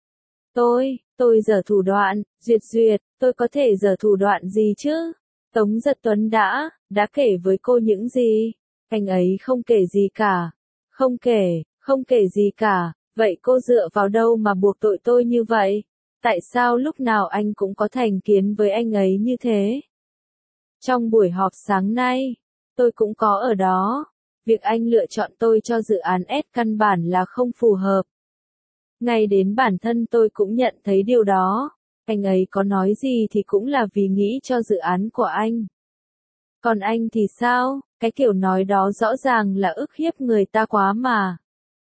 Tôi giở thủ đoạn, Duyệt, tôi có thể giở thủ đoạn gì chứ? Tống Giật Tuấn đã kể với cô những gì? Anh ấy không kể gì cả. Không kể gì cả, vậy cô dựa vào đâu mà buộc tội tôi như vậy? Tại sao lúc nào anh cũng có thành kiến với anh ấy như thế? Trong buổi họp sáng nay, tôi cũng có ở đó. Việc anh lựa chọn tôi cho dự án S căn bản là không phù hợp. Ngay đến bản thân tôi cũng nhận thấy điều đó. anh ấy có nói gì thì cũng là vì nghĩ cho dự án của anh. Còn anh thì sao, cái kiểu nói đó rõ ràng là ức hiếp người ta quá mà.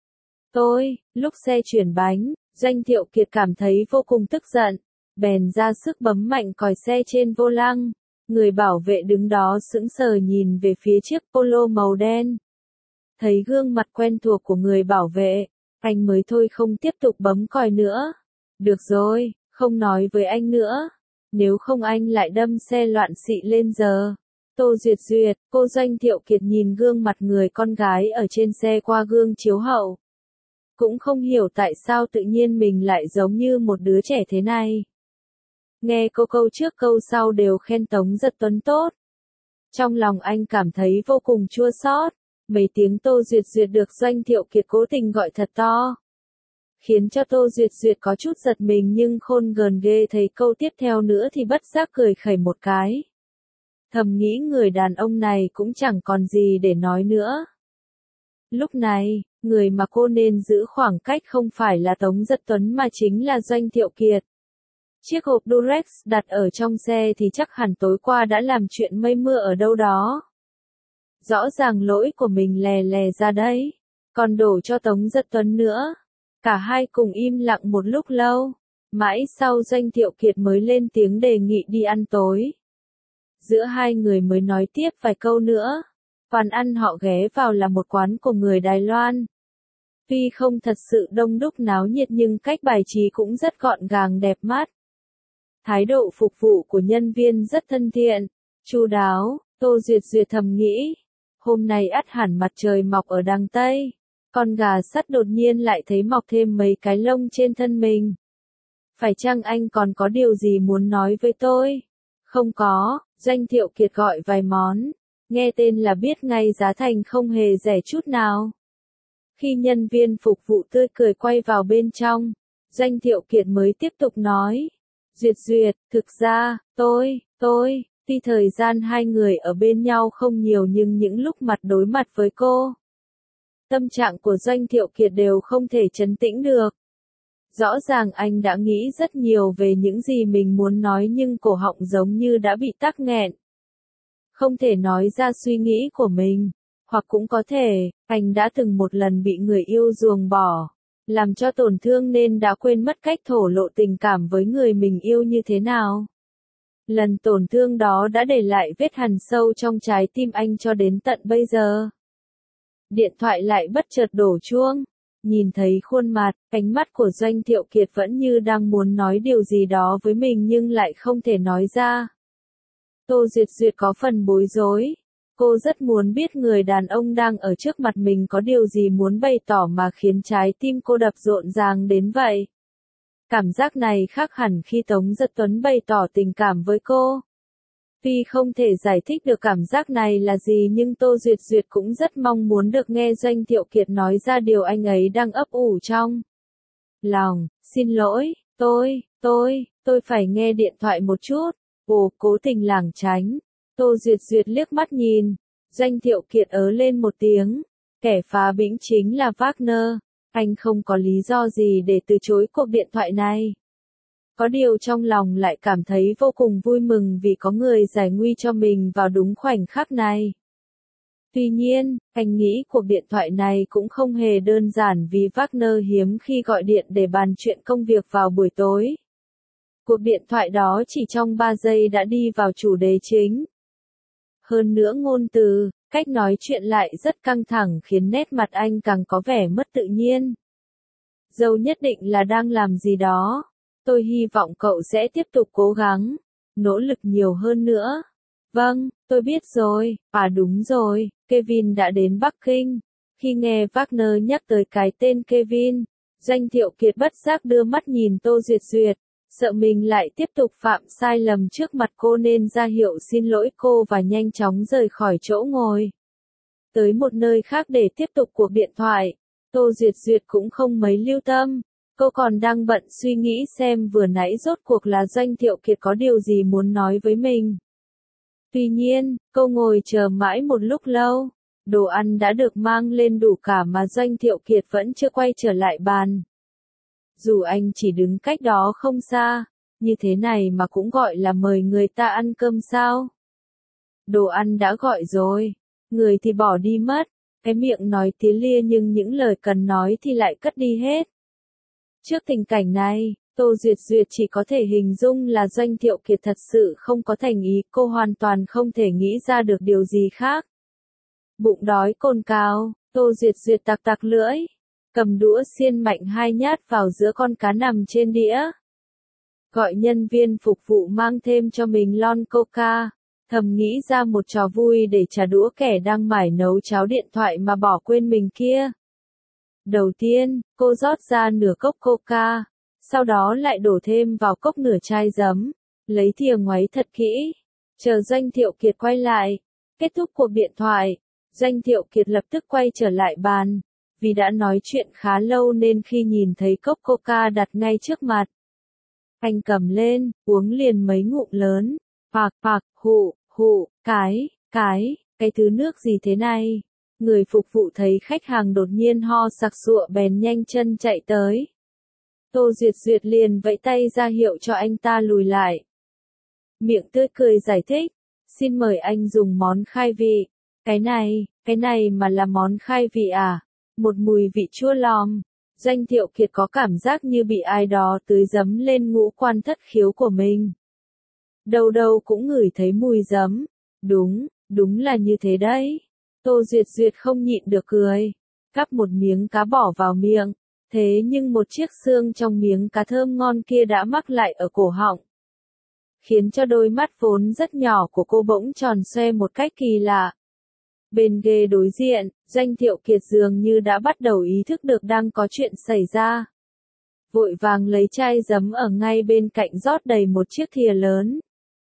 Lúc xe chuyển bánh, Doanh Thiệu Kiệt cảm thấy vô cùng tức giận, bèn ra sức bấm mạnh còi xe trên vô lăng. Người bảo vệ đứng đó sững sờ nhìn về phía chiếc polo màu đen. Thấy gương mặt quen thuộc của người bảo vệ, anh mới thôi không tiếp tục bấm còi nữa. Được rồi, không nói với anh nữa. Nếu không anh lại đâm xe loạn xị lên giờ. Tô Duyệt Duyệt, cô Doanh Thiệu Kiệt nhìn gương mặt người con gái ở trên xe qua gương chiếu hậu. Cũng không hiểu tại sao tự nhiên mình lại giống như một đứa trẻ thế này. Nghe câu trước câu sau đều khen Tống Giật Tuấn tốt. Trong lòng anh cảm thấy vô cùng chua xót. Mấy tiếng Tô Duyệt Duyệt được Doanh Thiệu Kiệt cố tình gọi thật to. Khiến cho Tô Duyệt Duyệt có chút giật mình nhưng khôn gờn ghê thấy câu tiếp theo nữa thì bất giác cười khẩy một cái. Thầm nghĩ người đàn ông này cũng chẳng còn gì để nói nữa. Lúc này, người mà cô nên giữ khoảng cách không phải là Tống Giật Tuấn mà chính là Doanh Thiệu Kiệt. Chiếc hộp Durex đặt ở trong xe thì chắc hẳn tối qua đã làm chuyện mây mưa ở đâu đó. Rõ ràng lỗi của mình lè lè ra đấy, còn đổ cho Tống Giật Tuấn nữa. Cả hai cùng im lặng một lúc lâu, mãi sau Doanh Thiệu Kiệt mới lên tiếng đề nghị đi ăn tối. Giữa hai người mới nói tiếp vài câu nữa. Quán ăn họ ghé vào là một quán của người Đài Loan. Tuy không thật sự đông đúc náo nhiệt nhưng cách bài trí cũng rất gọn gàng đẹp mắt. Thái độ phục vụ của nhân viên rất thân thiện, chu đáo. Tô Duyệt Duyệt thầm nghĩ, hôm nay ắt hẳn mặt trời mọc ở đằng Tây. Con gà sắt đột nhiên lại thấy mọc thêm mấy cái lông trên thân mình. Phải chăng anh còn có điều gì muốn nói với tôi? Không có, Doanh Thiệu Kiệt gọi vài món. Nghe tên là biết ngay giá thành không hề rẻ chút nào. Khi nhân viên phục vụ tươi cười quay vào bên trong, Doanh Thiệu Kiệt mới tiếp tục nói. Duyệt Duyệt, thực ra, tuy thời gian hai người ở bên nhau không nhiều nhưng những lúc mặt đối mặt với cô, tâm trạng của Doanh Thiệu Kiệt đều không thể trấn tĩnh được. Rõ ràng anh đã nghĩ rất nhiều về những gì mình muốn nói nhưng cổ họng giống như đã bị tắc nghẹn. Không thể nói ra suy nghĩ của mình, hoặc cũng có thể, anh đã từng một lần bị người yêu ruồng bỏ, làm cho tổn thương nên đã quên mất cách thổ lộ tình cảm với người mình yêu như thế nào. Lần tổn thương đó đã để lại vết hằn sâu trong trái tim anh cho đến tận bây giờ. Điện thoại lại bất chợt đổ chuông. Nhìn thấy khuôn mặt, ánh mắt của Doanh Thiệu Kiệt vẫn như đang muốn nói điều gì đó với mình nhưng lại không thể nói ra. Tô Duyệt Duyệt có phần bối rối. Cô rất muốn biết người đàn ông đang ở trước mặt mình có điều gì muốn bày tỏ mà khiến trái tim cô đập rộn ràng đến vậy. Cảm giác này khác hẳn khi Tống Giật Tuấn bày tỏ tình cảm với cô. Tuy không thể giải thích được cảm giác này là gì nhưng Tô Duyệt Duyệt cũng rất mong muốn được nghe Doanh Thiệu Kiệt nói ra điều anh ấy đang ấp ủ trong lòng. Xin lỗi, tôi phải nghe điện thoại một chút. Ồ, cố tình lảng tránh. Tô Duyệt Duyệt liếc mắt nhìn. Doanh Thiệu Kiệt ớ lên một tiếng. Kẻ phá bĩnh chính là Wagner. Anh không có lý do gì để từ chối cuộc điện thoại này. Có điều trong lòng lại cảm thấy vô cùng vui mừng vì có người giải nguy cho mình vào đúng khoảnh khắc này. Tuy nhiên, anh nghĩ cuộc điện thoại này cũng không hề đơn giản vì Wagner hiếm khi gọi điện để bàn chuyện công việc vào buổi tối. Cuộc điện thoại đó chỉ trong 3 giây đã đi vào chủ đề chính. Hơn nữa ngôn từ, cách nói chuyện lại rất căng thẳng khiến nét mặt anh càng có vẻ mất tự nhiên. Dâu nhất định là đang làm gì đó. Tôi hy vọng cậu sẽ tiếp tục cố gắng, nỗ lực nhiều hơn nữa. Vâng, tôi biết rồi. À đúng rồi, Kevin đã đến Bắc Kinh. Khi nghe Wagner nhắc tới cái tên Kevin, Doanh Thiệu Kiệt bất giác đưa mắt nhìn Tô Duyệt Duyệt, sợ mình lại tiếp tục phạm sai lầm trước mặt cô nên ra hiệu xin lỗi cô và nhanh chóng rời khỏi chỗ ngồi. Tới một nơi khác để tiếp tục cuộc điện thoại, Tô Duyệt Duyệt cũng không mấy lưu tâm. Cô còn đang bận suy nghĩ xem vừa nãy rốt cuộc là Doanh Thiệu Kiệt có điều gì muốn nói với mình. Tuy nhiên, cô ngồi chờ mãi một lúc lâu. Đồ ăn đã được mang lên đủ cả mà Doanh Thiệu Kiệt vẫn chưa quay trở lại bàn. Dù anh chỉ đứng cách đó không xa, như thế này mà cũng gọi là mời người ta ăn cơm sao? Đồ ăn đã gọi rồi, người thì bỏ đi mất, cái miệng nói tía lia nhưng những lời cần nói thì lại cất đi hết. Trước tình cảnh này, Tô Duyệt Duyệt chỉ có thể hình dung là Doanh Thiệu Kiệt thật sự không có thành ý, cô hoàn toàn không thể nghĩ ra được điều gì khác. Bụng đói cồn cào, Tô Duyệt Duyệt tặc tặc lưỡi, cầm đũa xiên mạnh 2 nhát vào giữa con cá nằm trên đĩa. Gọi nhân viên phục vụ mang thêm cho mình lon coca, thầm nghĩ ra một trò vui để trả đũa kẻ đang mải nấu cháo điện thoại mà bỏ quên mình kia. Đầu tiên, cô rót ra nửa cốc coca, sau đó lại đổ thêm vào cốc nửa chai giấm, lấy thìa ngoáy thật kỹ, chờ Doanh Thiệu Kiệt quay lại. Kết thúc cuộc điện thoại, Doanh Thiệu Kiệt lập tức quay trở lại bàn, vì đã nói chuyện khá lâu nên khi nhìn thấy cốc coca đặt ngay trước mặt, anh cầm lên, uống liền mấy ngụm lớn, phạc, hụ, cái thứ nước gì thế này? Người phục vụ thấy khách hàng đột nhiên ho sặc sụa bèn nhanh chân chạy tới. Tô Duyệt Duyệt liền vẫy tay ra hiệu cho anh ta lùi lại. Miệng tươi cười giải thích, xin mời anh dùng món khai vị. Cái này mà là món khai vị à? Một mùi vị chua lòm. Doanh Thiệu Kiệt có cảm giác như bị ai đó tưới giấm lên ngũ quan thất khiếu của mình. Đâu đâu cũng ngửi thấy mùi giấm. Đúng là như thế đấy. Tô Duyệt Duyệt không nhịn được cười, cắp một miếng cá bỏ vào miệng, thế nhưng một chiếc xương trong miếng cá thơm ngon kia đã mắc lại ở cổ họng, khiến cho đôi mắt vốn rất nhỏ của cô bỗng tròn xoe một cách kỳ lạ. Bên ghế đối diện, Doanh Thiệu Kiệt dường như đã bắt đầu ý thức được đang có chuyện xảy ra. Vội vàng lấy chai giấm ở ngay bên cạnh rót đầy một chiếc thìa lớn.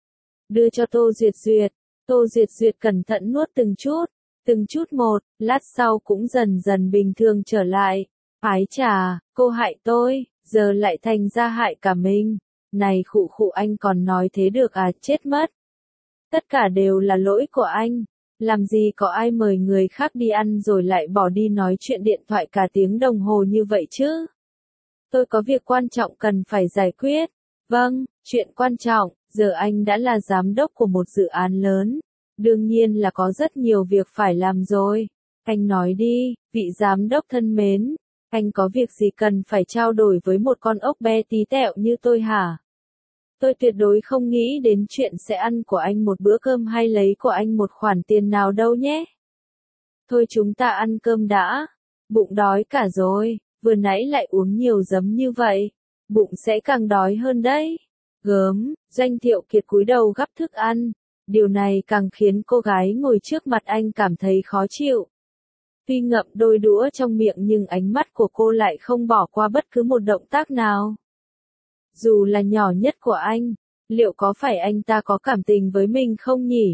Đưa cho Tô Duyệt Duyệt. Tô Duyệt Duyệt cẩn thận nuốt từng chút một, lát sau cũng dần dần bình thường trở lại. Ái chà, cô hại tôi, giờ lại thành ra hại cả mình. Này khụ anh còn nói thế được à, chết mất. Tất cả đều là lỗi của anh. Làm gì có ai mời người khác đi ăn rồi lại bỏ đi nói chuyện điện thoại cả tiếng đồng hồ như vậy chứ? Tôi có việc quan trọng cần phải giải quyết. Vâng, chuyện quan trọng, giờ anh đã là giám đốc của một dự án lớn. Đương nhiên là có rất nhiều việc phải làm rồi. Anh nói đi, vị giám đốc thân mến, anh có việc gì cần phải trao đổi với một con ốc be tí tẹo như tôi hả? Tôi tuyệt đối không nghĩ đến chuyện sẽ ăn của anh một bữa cơm hay lấy của anh một khoản tiền nào đâu nhé. Thôi chúng ta ăn cơm đã. Bụng đói cả rồi, vừa nãy lại uống nhiều giấm như vậy. Bụng sẽ càng đói hơn đấy. Gớm, Doanh Thiệu Kiệt cúi đầu gắp thức ăn. Điều này càng khiến cô gái ngồi trước mặt anh cảm thấy khó chịu. Tuy ngậm đôi đũa trong miệng nhưng ánh mắt của cô lại không bỏ qua bất cứ một động tác nào. Dù là nhỏ nhất của anh, liệu có phải anh ta có cảm tình với mình không nhỉ?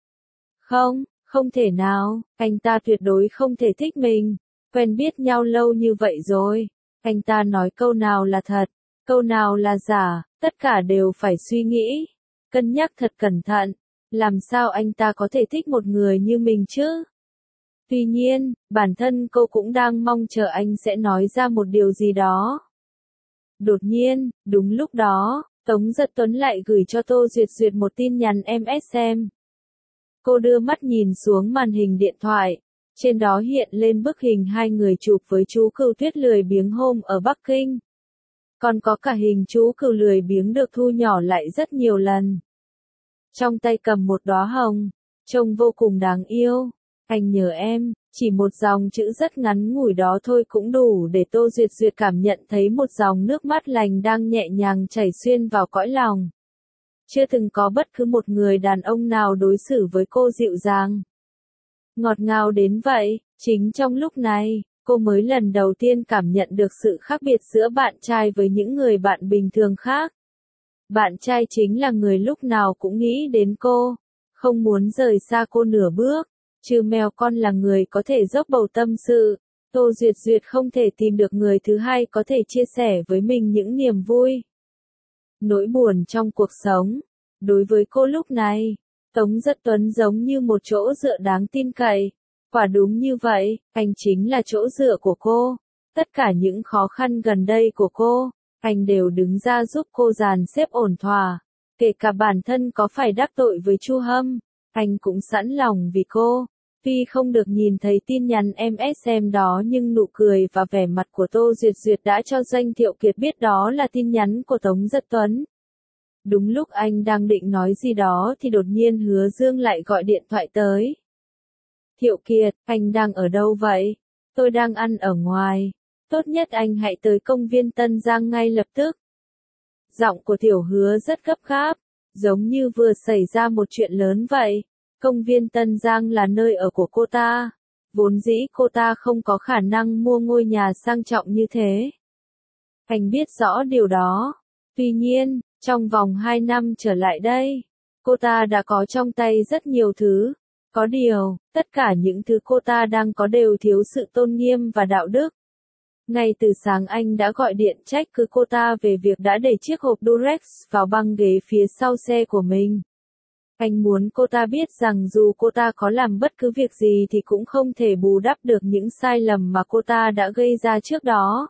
Không thể nào, anh ta tuyệt đối không thể thích mình. Quen biết nhau lâu như vậy rồi, anh ta nói câu nào là thật, câu nào là giả, tất cả đều phải suy nghĩ, cân nhắc thật cẩn thận. Làm sao anh ta có thể thích một người như mình chứ? Tuy nhiên, bản thân cô cũng đang mong chờ anh sẽ nói ra một điều gì đó. Đột nhiên, đúng lúc đó, Tống Giật Tuấn lại gửi cho Tô Duyệt Duyệt một tin nhắn MSM. Cô đưa mắt nhìn xuống màn hình điện thoại. Trên đó hiện lên bức hình hai người chụp với chú cừu tuyết lười biếng hôm ở Bắc Kinh. Còn có cả hình chú cừu lười biếng được thu nhỏ lại rất nhiều lần. Trong tay cầm một đóa hồng, trông vô cùng đáng yêu. Anh nhớ em, chỉ một dòng chữ rất ngắn ngủi đó thôi cũng đủ để Tô Duyệt Duyệt cảm nhận thấy một dòng nước mắt lành đang nhẹ nhàng chảy xuyên vào cõi lòng. Chưa từng có bất cứ một người đàn ông nào đối xử với cô dịu dàng, ngọt ngào đến vậy. Chính trong lúc này, cô mới lần đầu tiên cảm nhận được sự khác biệt giữa bạn trai với những người bạn bình thường khác. Bạn trai chính là người lúc nào cũng nghĩ đến cô, không muốn rời xa cô nửa bước. Trừ mèo con là người có thể dốc bầu tâm sự, Tô Duyệt Duyệt không thể tìm được người thứ hai có thể chia sẻ với mình những niềm vui, nỗi buồn trong cuộc sống. Đối với cô lúc này, Tống Giật Tuấn giống như một chỗ dựa đáng tin cậy. Quả đúng như vậy, anh chính là chỗ dựa của cô. Tất cả những khó khăn gần đây của cô, anh đều đứng ra giúp cô dàn xếp ổn thỏa. Kể cả bản thân có phải đắc tội với Chu Hâm, anh cũng sẵn lòng vì cô. Tuy không được nhìn thấy tin nhắn MSM đó nhưng nụ cười và vẻ mặt của Tô Duyệt Duyệt đã cho Doanh Thiệu Kiệt biết đó là tin nhắn của Tống Giật Tuấn. Đúng lúc anh đang định nói gì đó thì đột nhiên Hứa Dương lại gọi điện thoại tới. Thiệu Kiệt, anh đang ở đâu vậy? Tôi đang ăn ở ngoài. Tốt nhất anh hãy tới công viên Tân Giang ngay lập tức. Giọng của Tiểu Hứa rất gấp gáp, giống như vừa xảy ra một chuyện lớn vậy. Công viên Tân Giang là nơi ở của cô ta. Vốn dĩ cô ta không có khả năng mua ngôi nhà sang trọng như thế. Anh biết rõ điều đó. Tuy nhiên, trong vòng 2 năm trở lại đây, cô ta đã có trong tay rất nhiều thứ. Có điều, tất cả những thứ cô ta đang có đều thiếu sự tôn nghiêm và đạo đức. Ngay từ sáng anh đã gọi điện trách cứ cô ta về việc đã để chiếc hộp Durex vào băng ghế phía sau xe của mình. Anh muốn cô ta biết rằng dù cô ta có làm bất cứ việc gì thì cũng không thể bù đắp được những sai lầm mà cô ta đã gây ra trước đó.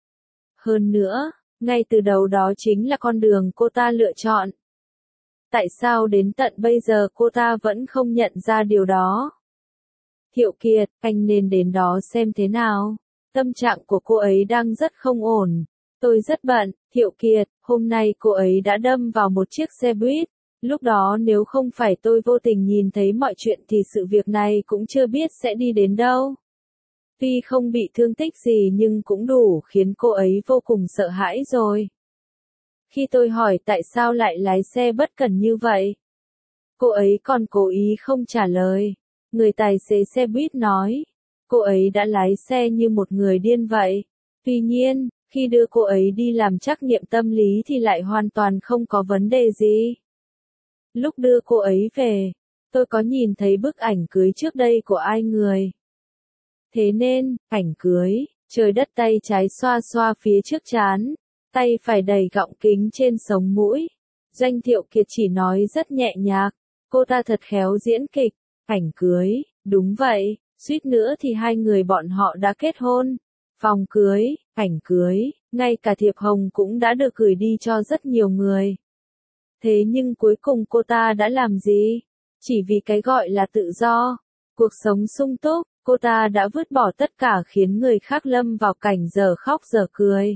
Hơn nữa, ngay từ đầu đó chính là con đường cô ta lựa chọn. Tại sao đến tận bây giờ cô ta vẫn không nhận ra điều đó? Thiệu Kiệt, anh nên đến đó xem thế nào. Tâm trạng của cô ấy đang rất không ổn. Tôi rất bận, Thiệu Kiệt, hôm nay cô ấy đã đâm vào một chiếc xe buýt. Lúc đó nếu không phải tôi vô tình nhìn thấy mọi chuyện thì sự việc này cũng chưa biết sẽ đi đến đâu. Tuy không bị thương tích gì nhưng cũng đủ khiến cô ấy vô cùng sợ hãi rồi. Khi tôi hỏi tại sao lại lái xe bất cẩn như vậy, cô ấy còn cố ý không trả lời. Người tài xế xe buýt nói, cô ấy đã lái xe như một người điên vậy. Tuy nhiên, khi đưa cô ấy đi làm trắc nghiệm tâm lý thì lại hoàn toàn không có vấn đề gì. Lúc đưa cô ấy về, tôi có nhìn thấy bức ảnh cưới trước đây của ai người. Thế nên, ảnh cưới, trời đất tay trái xoa xoa phía trước trán, tay phải đẩy gọng kính trên sống mũi. Doanh Thiệu Kiệt chỉ nói rất nhẹ nhàng, cô ta thật khéo diễn kịch, ảnh cưới, đúng vậy, suýt nữa thì hai người bọn họ đã kết hôn. Phòng cưới, ảnh cưới, ngay cả thiệp hồng cũng đã được gửi đi cho rất nhiều người. Thế nhưng cuối cùng cô ta đã làm gì? Chỉ vì cái gọi là tự do, cuộc sống sung túc, cô ta đã vứt bỏ tất cả khiến người khác lâm vào cảnh dở khóc dở cười.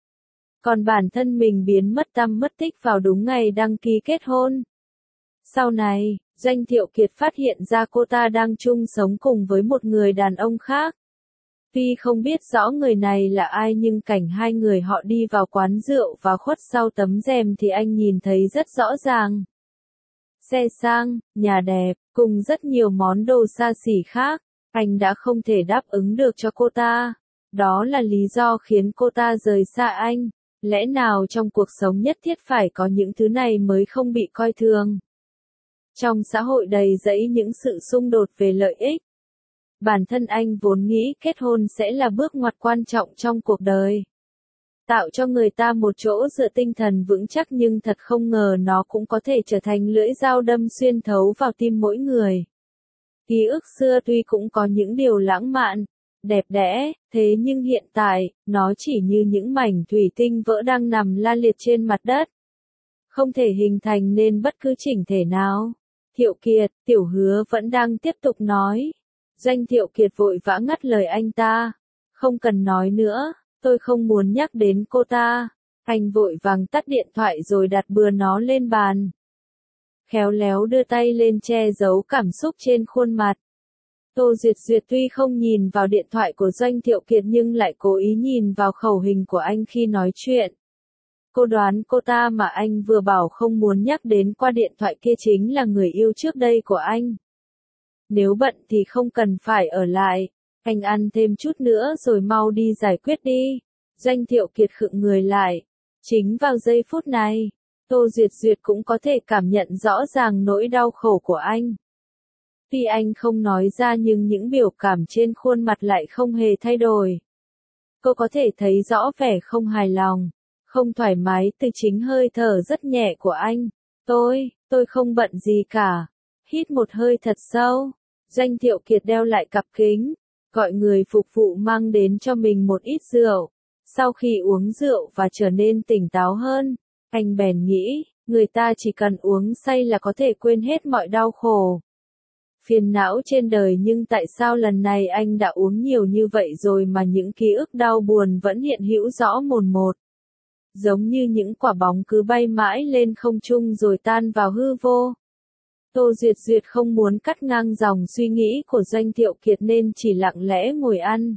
Còn bản thân mình biến mất tăm mất tích vào đúng ngày đăng ký kết hôn. Sau này, Doanh Thiệu Kiệt phát hiện ra cô ta đang chung sống cùng với một người đàn ông khác. Tuy không biết rõ người này là ai nhưng cảnh hai người họ đi vào quán rượu và khuất sau tấm rèm thì anh nhìn thấy rất rõ ràng. Xe sang, nhà đẹp, cùng rất nhiều món đồ xa xỉ khác, anh đã không thể đáp ứng được cho cô ta. Đó là lý do khiến cô ta rời xa anh. Lẽ nào trong cuộc sống nhất thiết phải có những thứ này mới không bị coi thường? Trong xã hội đầy rẫy những sự xung đột về lợi ích, bản thân anh vốn nghĩ kết hôn sẽ là bước ngoặt quan trọng trong cuộc đời. Tạo cho người ta một chỗ dựa tinh thần vững chắc nhưng thật không ngờ nó cũng có thể trở thành lưỡi dao đâm xuyên thấu vào tim mỗi người. Ký ức xưa tuy cũng có những điều lãng mạn, đẹp đẽ, thế nhưng hiện tại, nó chỉ như những mảnh thủy tinh vỡ đang nằm la liệt trên mặt đất. Không thể hình thành nên bất cứ chỉnh thể nào. Thiệu Kiệt, Tiểu Hứa vẫn đang tiếp tục nói. Doanh Thiệu Kiệt vội vã ngắt lời anh ta. Không cần nói nữa, tôi không muốn nhắc đến cô ta. Anh vội vàng tắt điện thoại rồi đặt bừa nó lên bàn. Khéo léo đưa tay lên che giấu cảm xúc trên khuôn mặt. Tô Duyệt Duyệt tuy không nhìn vào điện thoại của Doanh Thiệu Kiệt nhưng lại cố ý nhìn vào khẩu hình của anh khi nói chuyện. Cô đoán cô ta mà anh vừa bảo không muốn nhắc đến qua điện thoại kia chính là người yêu trước đây của anh. Nếu bận thì không cần phải ở lại, anh ăn thêm chút nữa rồi mau đi giải quyết đi. Doanh Thiệu Kiệt khựng người lại. Chính vào giây phút này, Tô Duyệt Duyệt cũng có thể cảm nhận rõ ràng nỗi đau khổ của anh. Tuy anh không nói ra nhưng những biểu cảm trên khuôn mặt lại không hề thay đổi. Cô có thể thấy rõ vẻ không hài lòng, không thoải mái từ chính hơi thở rất nhẹ của anh. Tôi không bận gì cả. Hít một hơi thật sâu. Doanh Thiệu Kiệt đeo lại cặp kính, gọi người phục vụ mang đến cho mình một ít rượu. Sau khi uống rượu và trở nên tỉnh táo hơn, anh bèn nghĩ, người ta chỉ cần uống say là có thể quên hết mọi đau khổ, phiền não trên đời, nhưng tại sao lần này anh đã uống nhiều như vậy rồi mà những ký ức đau buồn vẫn hiện hữu rõ mồn một. Giống như những quả bóng cứ bay mãi lên không trung rồi tan vào hư vô. Tô Duyệt Duyệt không muốn cắt ngang dòng suy nghĩ của Doanh Thiệu Kiệt nên chỉ lặng lẽ ngồi ăn.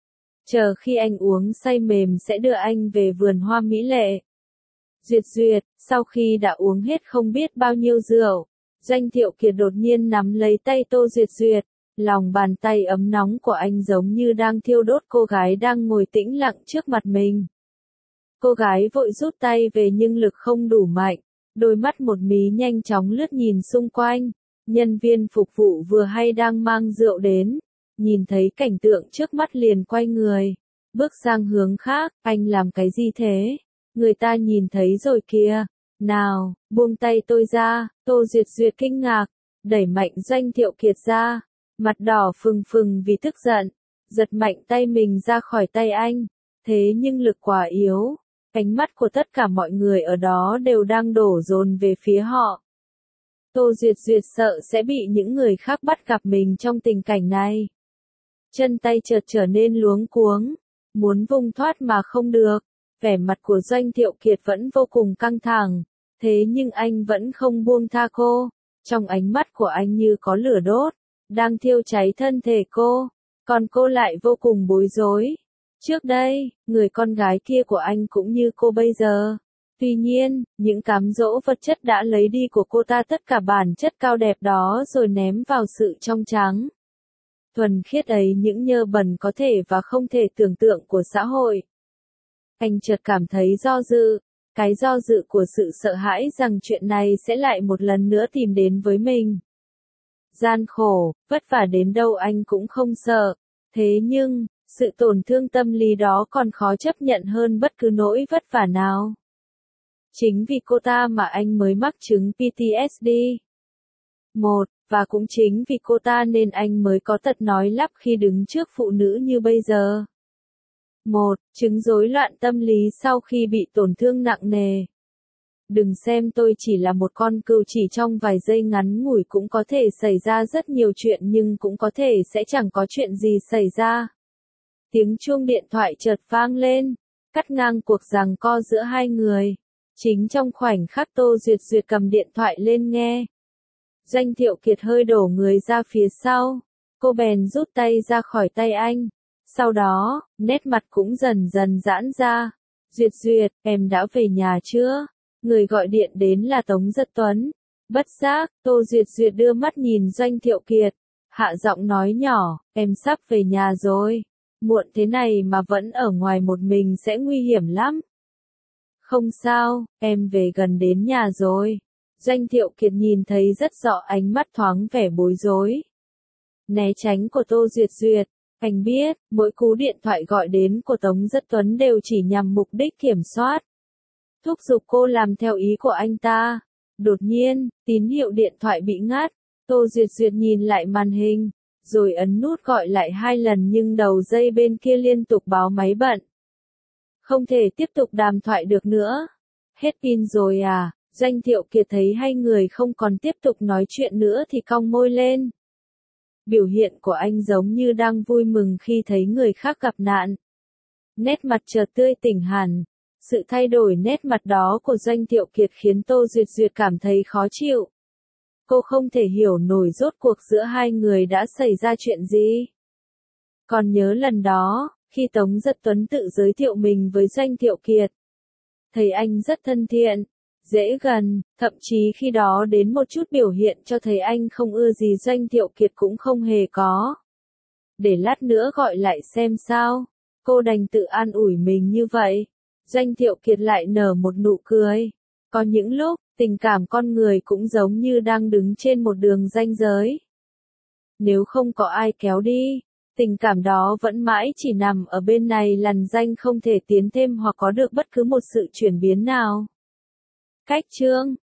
Chờ khi anh uống say mềm sẽ đưa anh về vườn hoa mỹ lệ. Duyệt Duyệt, sau khi đã uống hết không biết bao nhiêu rượu, Doanh Thiệu Kiệt đột nhiên nắm lấy tay Tô Duyệt Duyệt, lòng bàn tay ấm nóng của anh giống như đang thiêu đốt cô gái đang ngồi tĩnh lặng trước mặt mình. Cô gái vội rút tay về nhưng lực không đủ mạnh, đôi mắt một mí nhanh chóng lướt nhìn xung quanh, nhân viên phục vụ vừa hay đang mang rượu đến, nhìn thấy cảnh tượng trước mắt liền quay người, bước sang hướng khác, anh làm cái gì thế? Người ta nhìn thấy rồi kìa, nào, buông tay tôi ra, Tô Duyệt Duyệt kinh ngạc, đẩy mạnh Doanh Thiệu Kiệt ra, mặt đỏ phừng phừng vì tức giận, giật mạnh tay mình ra khỏi tay anh, thế nhưng lực quá yếu, ánh mắt của tất cả mọi người ở đó đều đang đổ dồn về phía họ. Tô Duyệt Duyệt sợ sẽ bị những người khác bắt gặp mình trong tình cảnh này. Chân tay chợt trở nên luống cuống, muốn vùng thoát mà không được. Vẻ mặt của Doanh Thiệu Kiệt vẫn vô cùng căng thẳng, thế nhưng anh vẫn không buông tha cô. Trong ánh mắt của anh như có lửa đốt, đang thiêu cháy thân thể cô, còn cô lại vô cùng bối rối. Trước đây, người con gái kia của anh cũng như cô bây giờ. Tuy nhiên, những cám dỗ vật chất đã lấy đi của cô ta tất cả bản chất cao đẹp đó rồi ném vào sự trong trắng. Thuần khiết ấy, những nhơ bẩn có thể và không thể tưởng tượng của xã hội. Anh chợt cảm thấy do dự, cái do dự của sự sợ hãi rằng chuyện này sẽ lại một lần nữa tìm đến với mình. Gian khổ, vất vả đến đâu anh cũng không sợ, thế nhưng, sự tổn thương tâm lý đó còn khó chấp nhận hơn bất cứ nỗi vất vả nào. Chính vì cô ta mà anh mới mắc chứng PTSD. Và cũng chính vì cô ta nên anh mới có tật nói lắp khi đứng trước phụ nữ như bây giờ. Chứng rối loạn tâm lý sau khi bị tổn thương nặng nề. Đừng xem tôi chỉ là một con cừu, chỉ trong vài giây ngắn ngủi cũng có thể xảy ra rất nhiều chuyện, nhưng cũng có thể sẽ chẳng có chuyện gì xảy ra. Tiếng chuông điện thoại chợt vang lên, cắt ngang cuộc giằng co giữa hai người. Chính trong khoảnh khắc Tô Duyệt Duyệt cầm điện thoại lên nghe, Doanh Thiệu Kiệt hơi đổ người ra phía sau, cô bèn rút tay ra khỏi tay anh. Sau đó, nét mặt cũng dần dần giãn ra. Duyệt Duyệt, em đã về nhà chưa? Người gọi điện đến là Tống Giật Tuấn. Bất giác, Tô Duyệt Duyệt đưa mắt nhìn Doanh Thiệu Kiệt, hạ giọng nói nhỏ, em sắp về nhà rồi. Muộn thế này mà vẫn ở ngoài một mình sẽ nguy hiểm lắm. Không sao, em về gần đến nhà rồi. Doanh Thiệu Kiệt nhìn thấy rất rõ ánh mắt thoáng vẻ bối rối, né tránh của Tô Duyệt Duyệt. Anh biết, mỗi cú điện thoại gọi đến của Tống Giật Tuấn đều chỉ nhằm mục đích kiểm soát, thúc giục cô làm theo ý của anh ta. Đột nhiên, tín hiệu điện thoại bị ngắt. Tô Duyệt Duyệt nhìn lại màn hình, rồi ấn nút gọi lại 2 lần nhưng đầu dây bên kia liên tục báo máy bận. Không thể tiếp tục đàm thoại được nữa. Hết pin rồi à? Doanh Thiệu Kiệt thấy hai người không còn tiếp tục nói chuyện nữa thì cong môi lên. Biểu hiện của anh giống như đang vui mừng khi thấy người khác gặp nạn. Nét mặt chợt tươi tỉnh hẳn. Sự thay đổi nét mặt đó của Doanh Thiệu Kiệt khiến Tô Duyệt Duyệt cảm thấy khó chịu. Cô không thể hiểu nổi rốt cuộc giữa hai người đã xảy ra chuyện gì. Còn nhớ lần đó, khi Tống Giật Tuấn tự giới thiệu mình với Doanh Thiệu Kiệt, thấy anh rất thân thiện, dễ gần, thậm chí khi đó đến một chút biểu hiện cho thấy anh không ưa gì Doanh Thiệu Kiệt cũng không hề có. Để lát nữa gọi lại xem sao. Cô đành tự an ủi mình như vậy. Doanh Thiệu Kiệt lại nở một nụ cười. Có những lúc, tình cảm con người cũng giống như đang đứng trên một đường ranh giới. Nếu không có ai kéo đi, tình cảm đó vẫn mãi chỉ nằm ở bên này lằn ranh không thể tiến thêm hoặc có được bất cứ một sự chuyển biến nào. Cách chương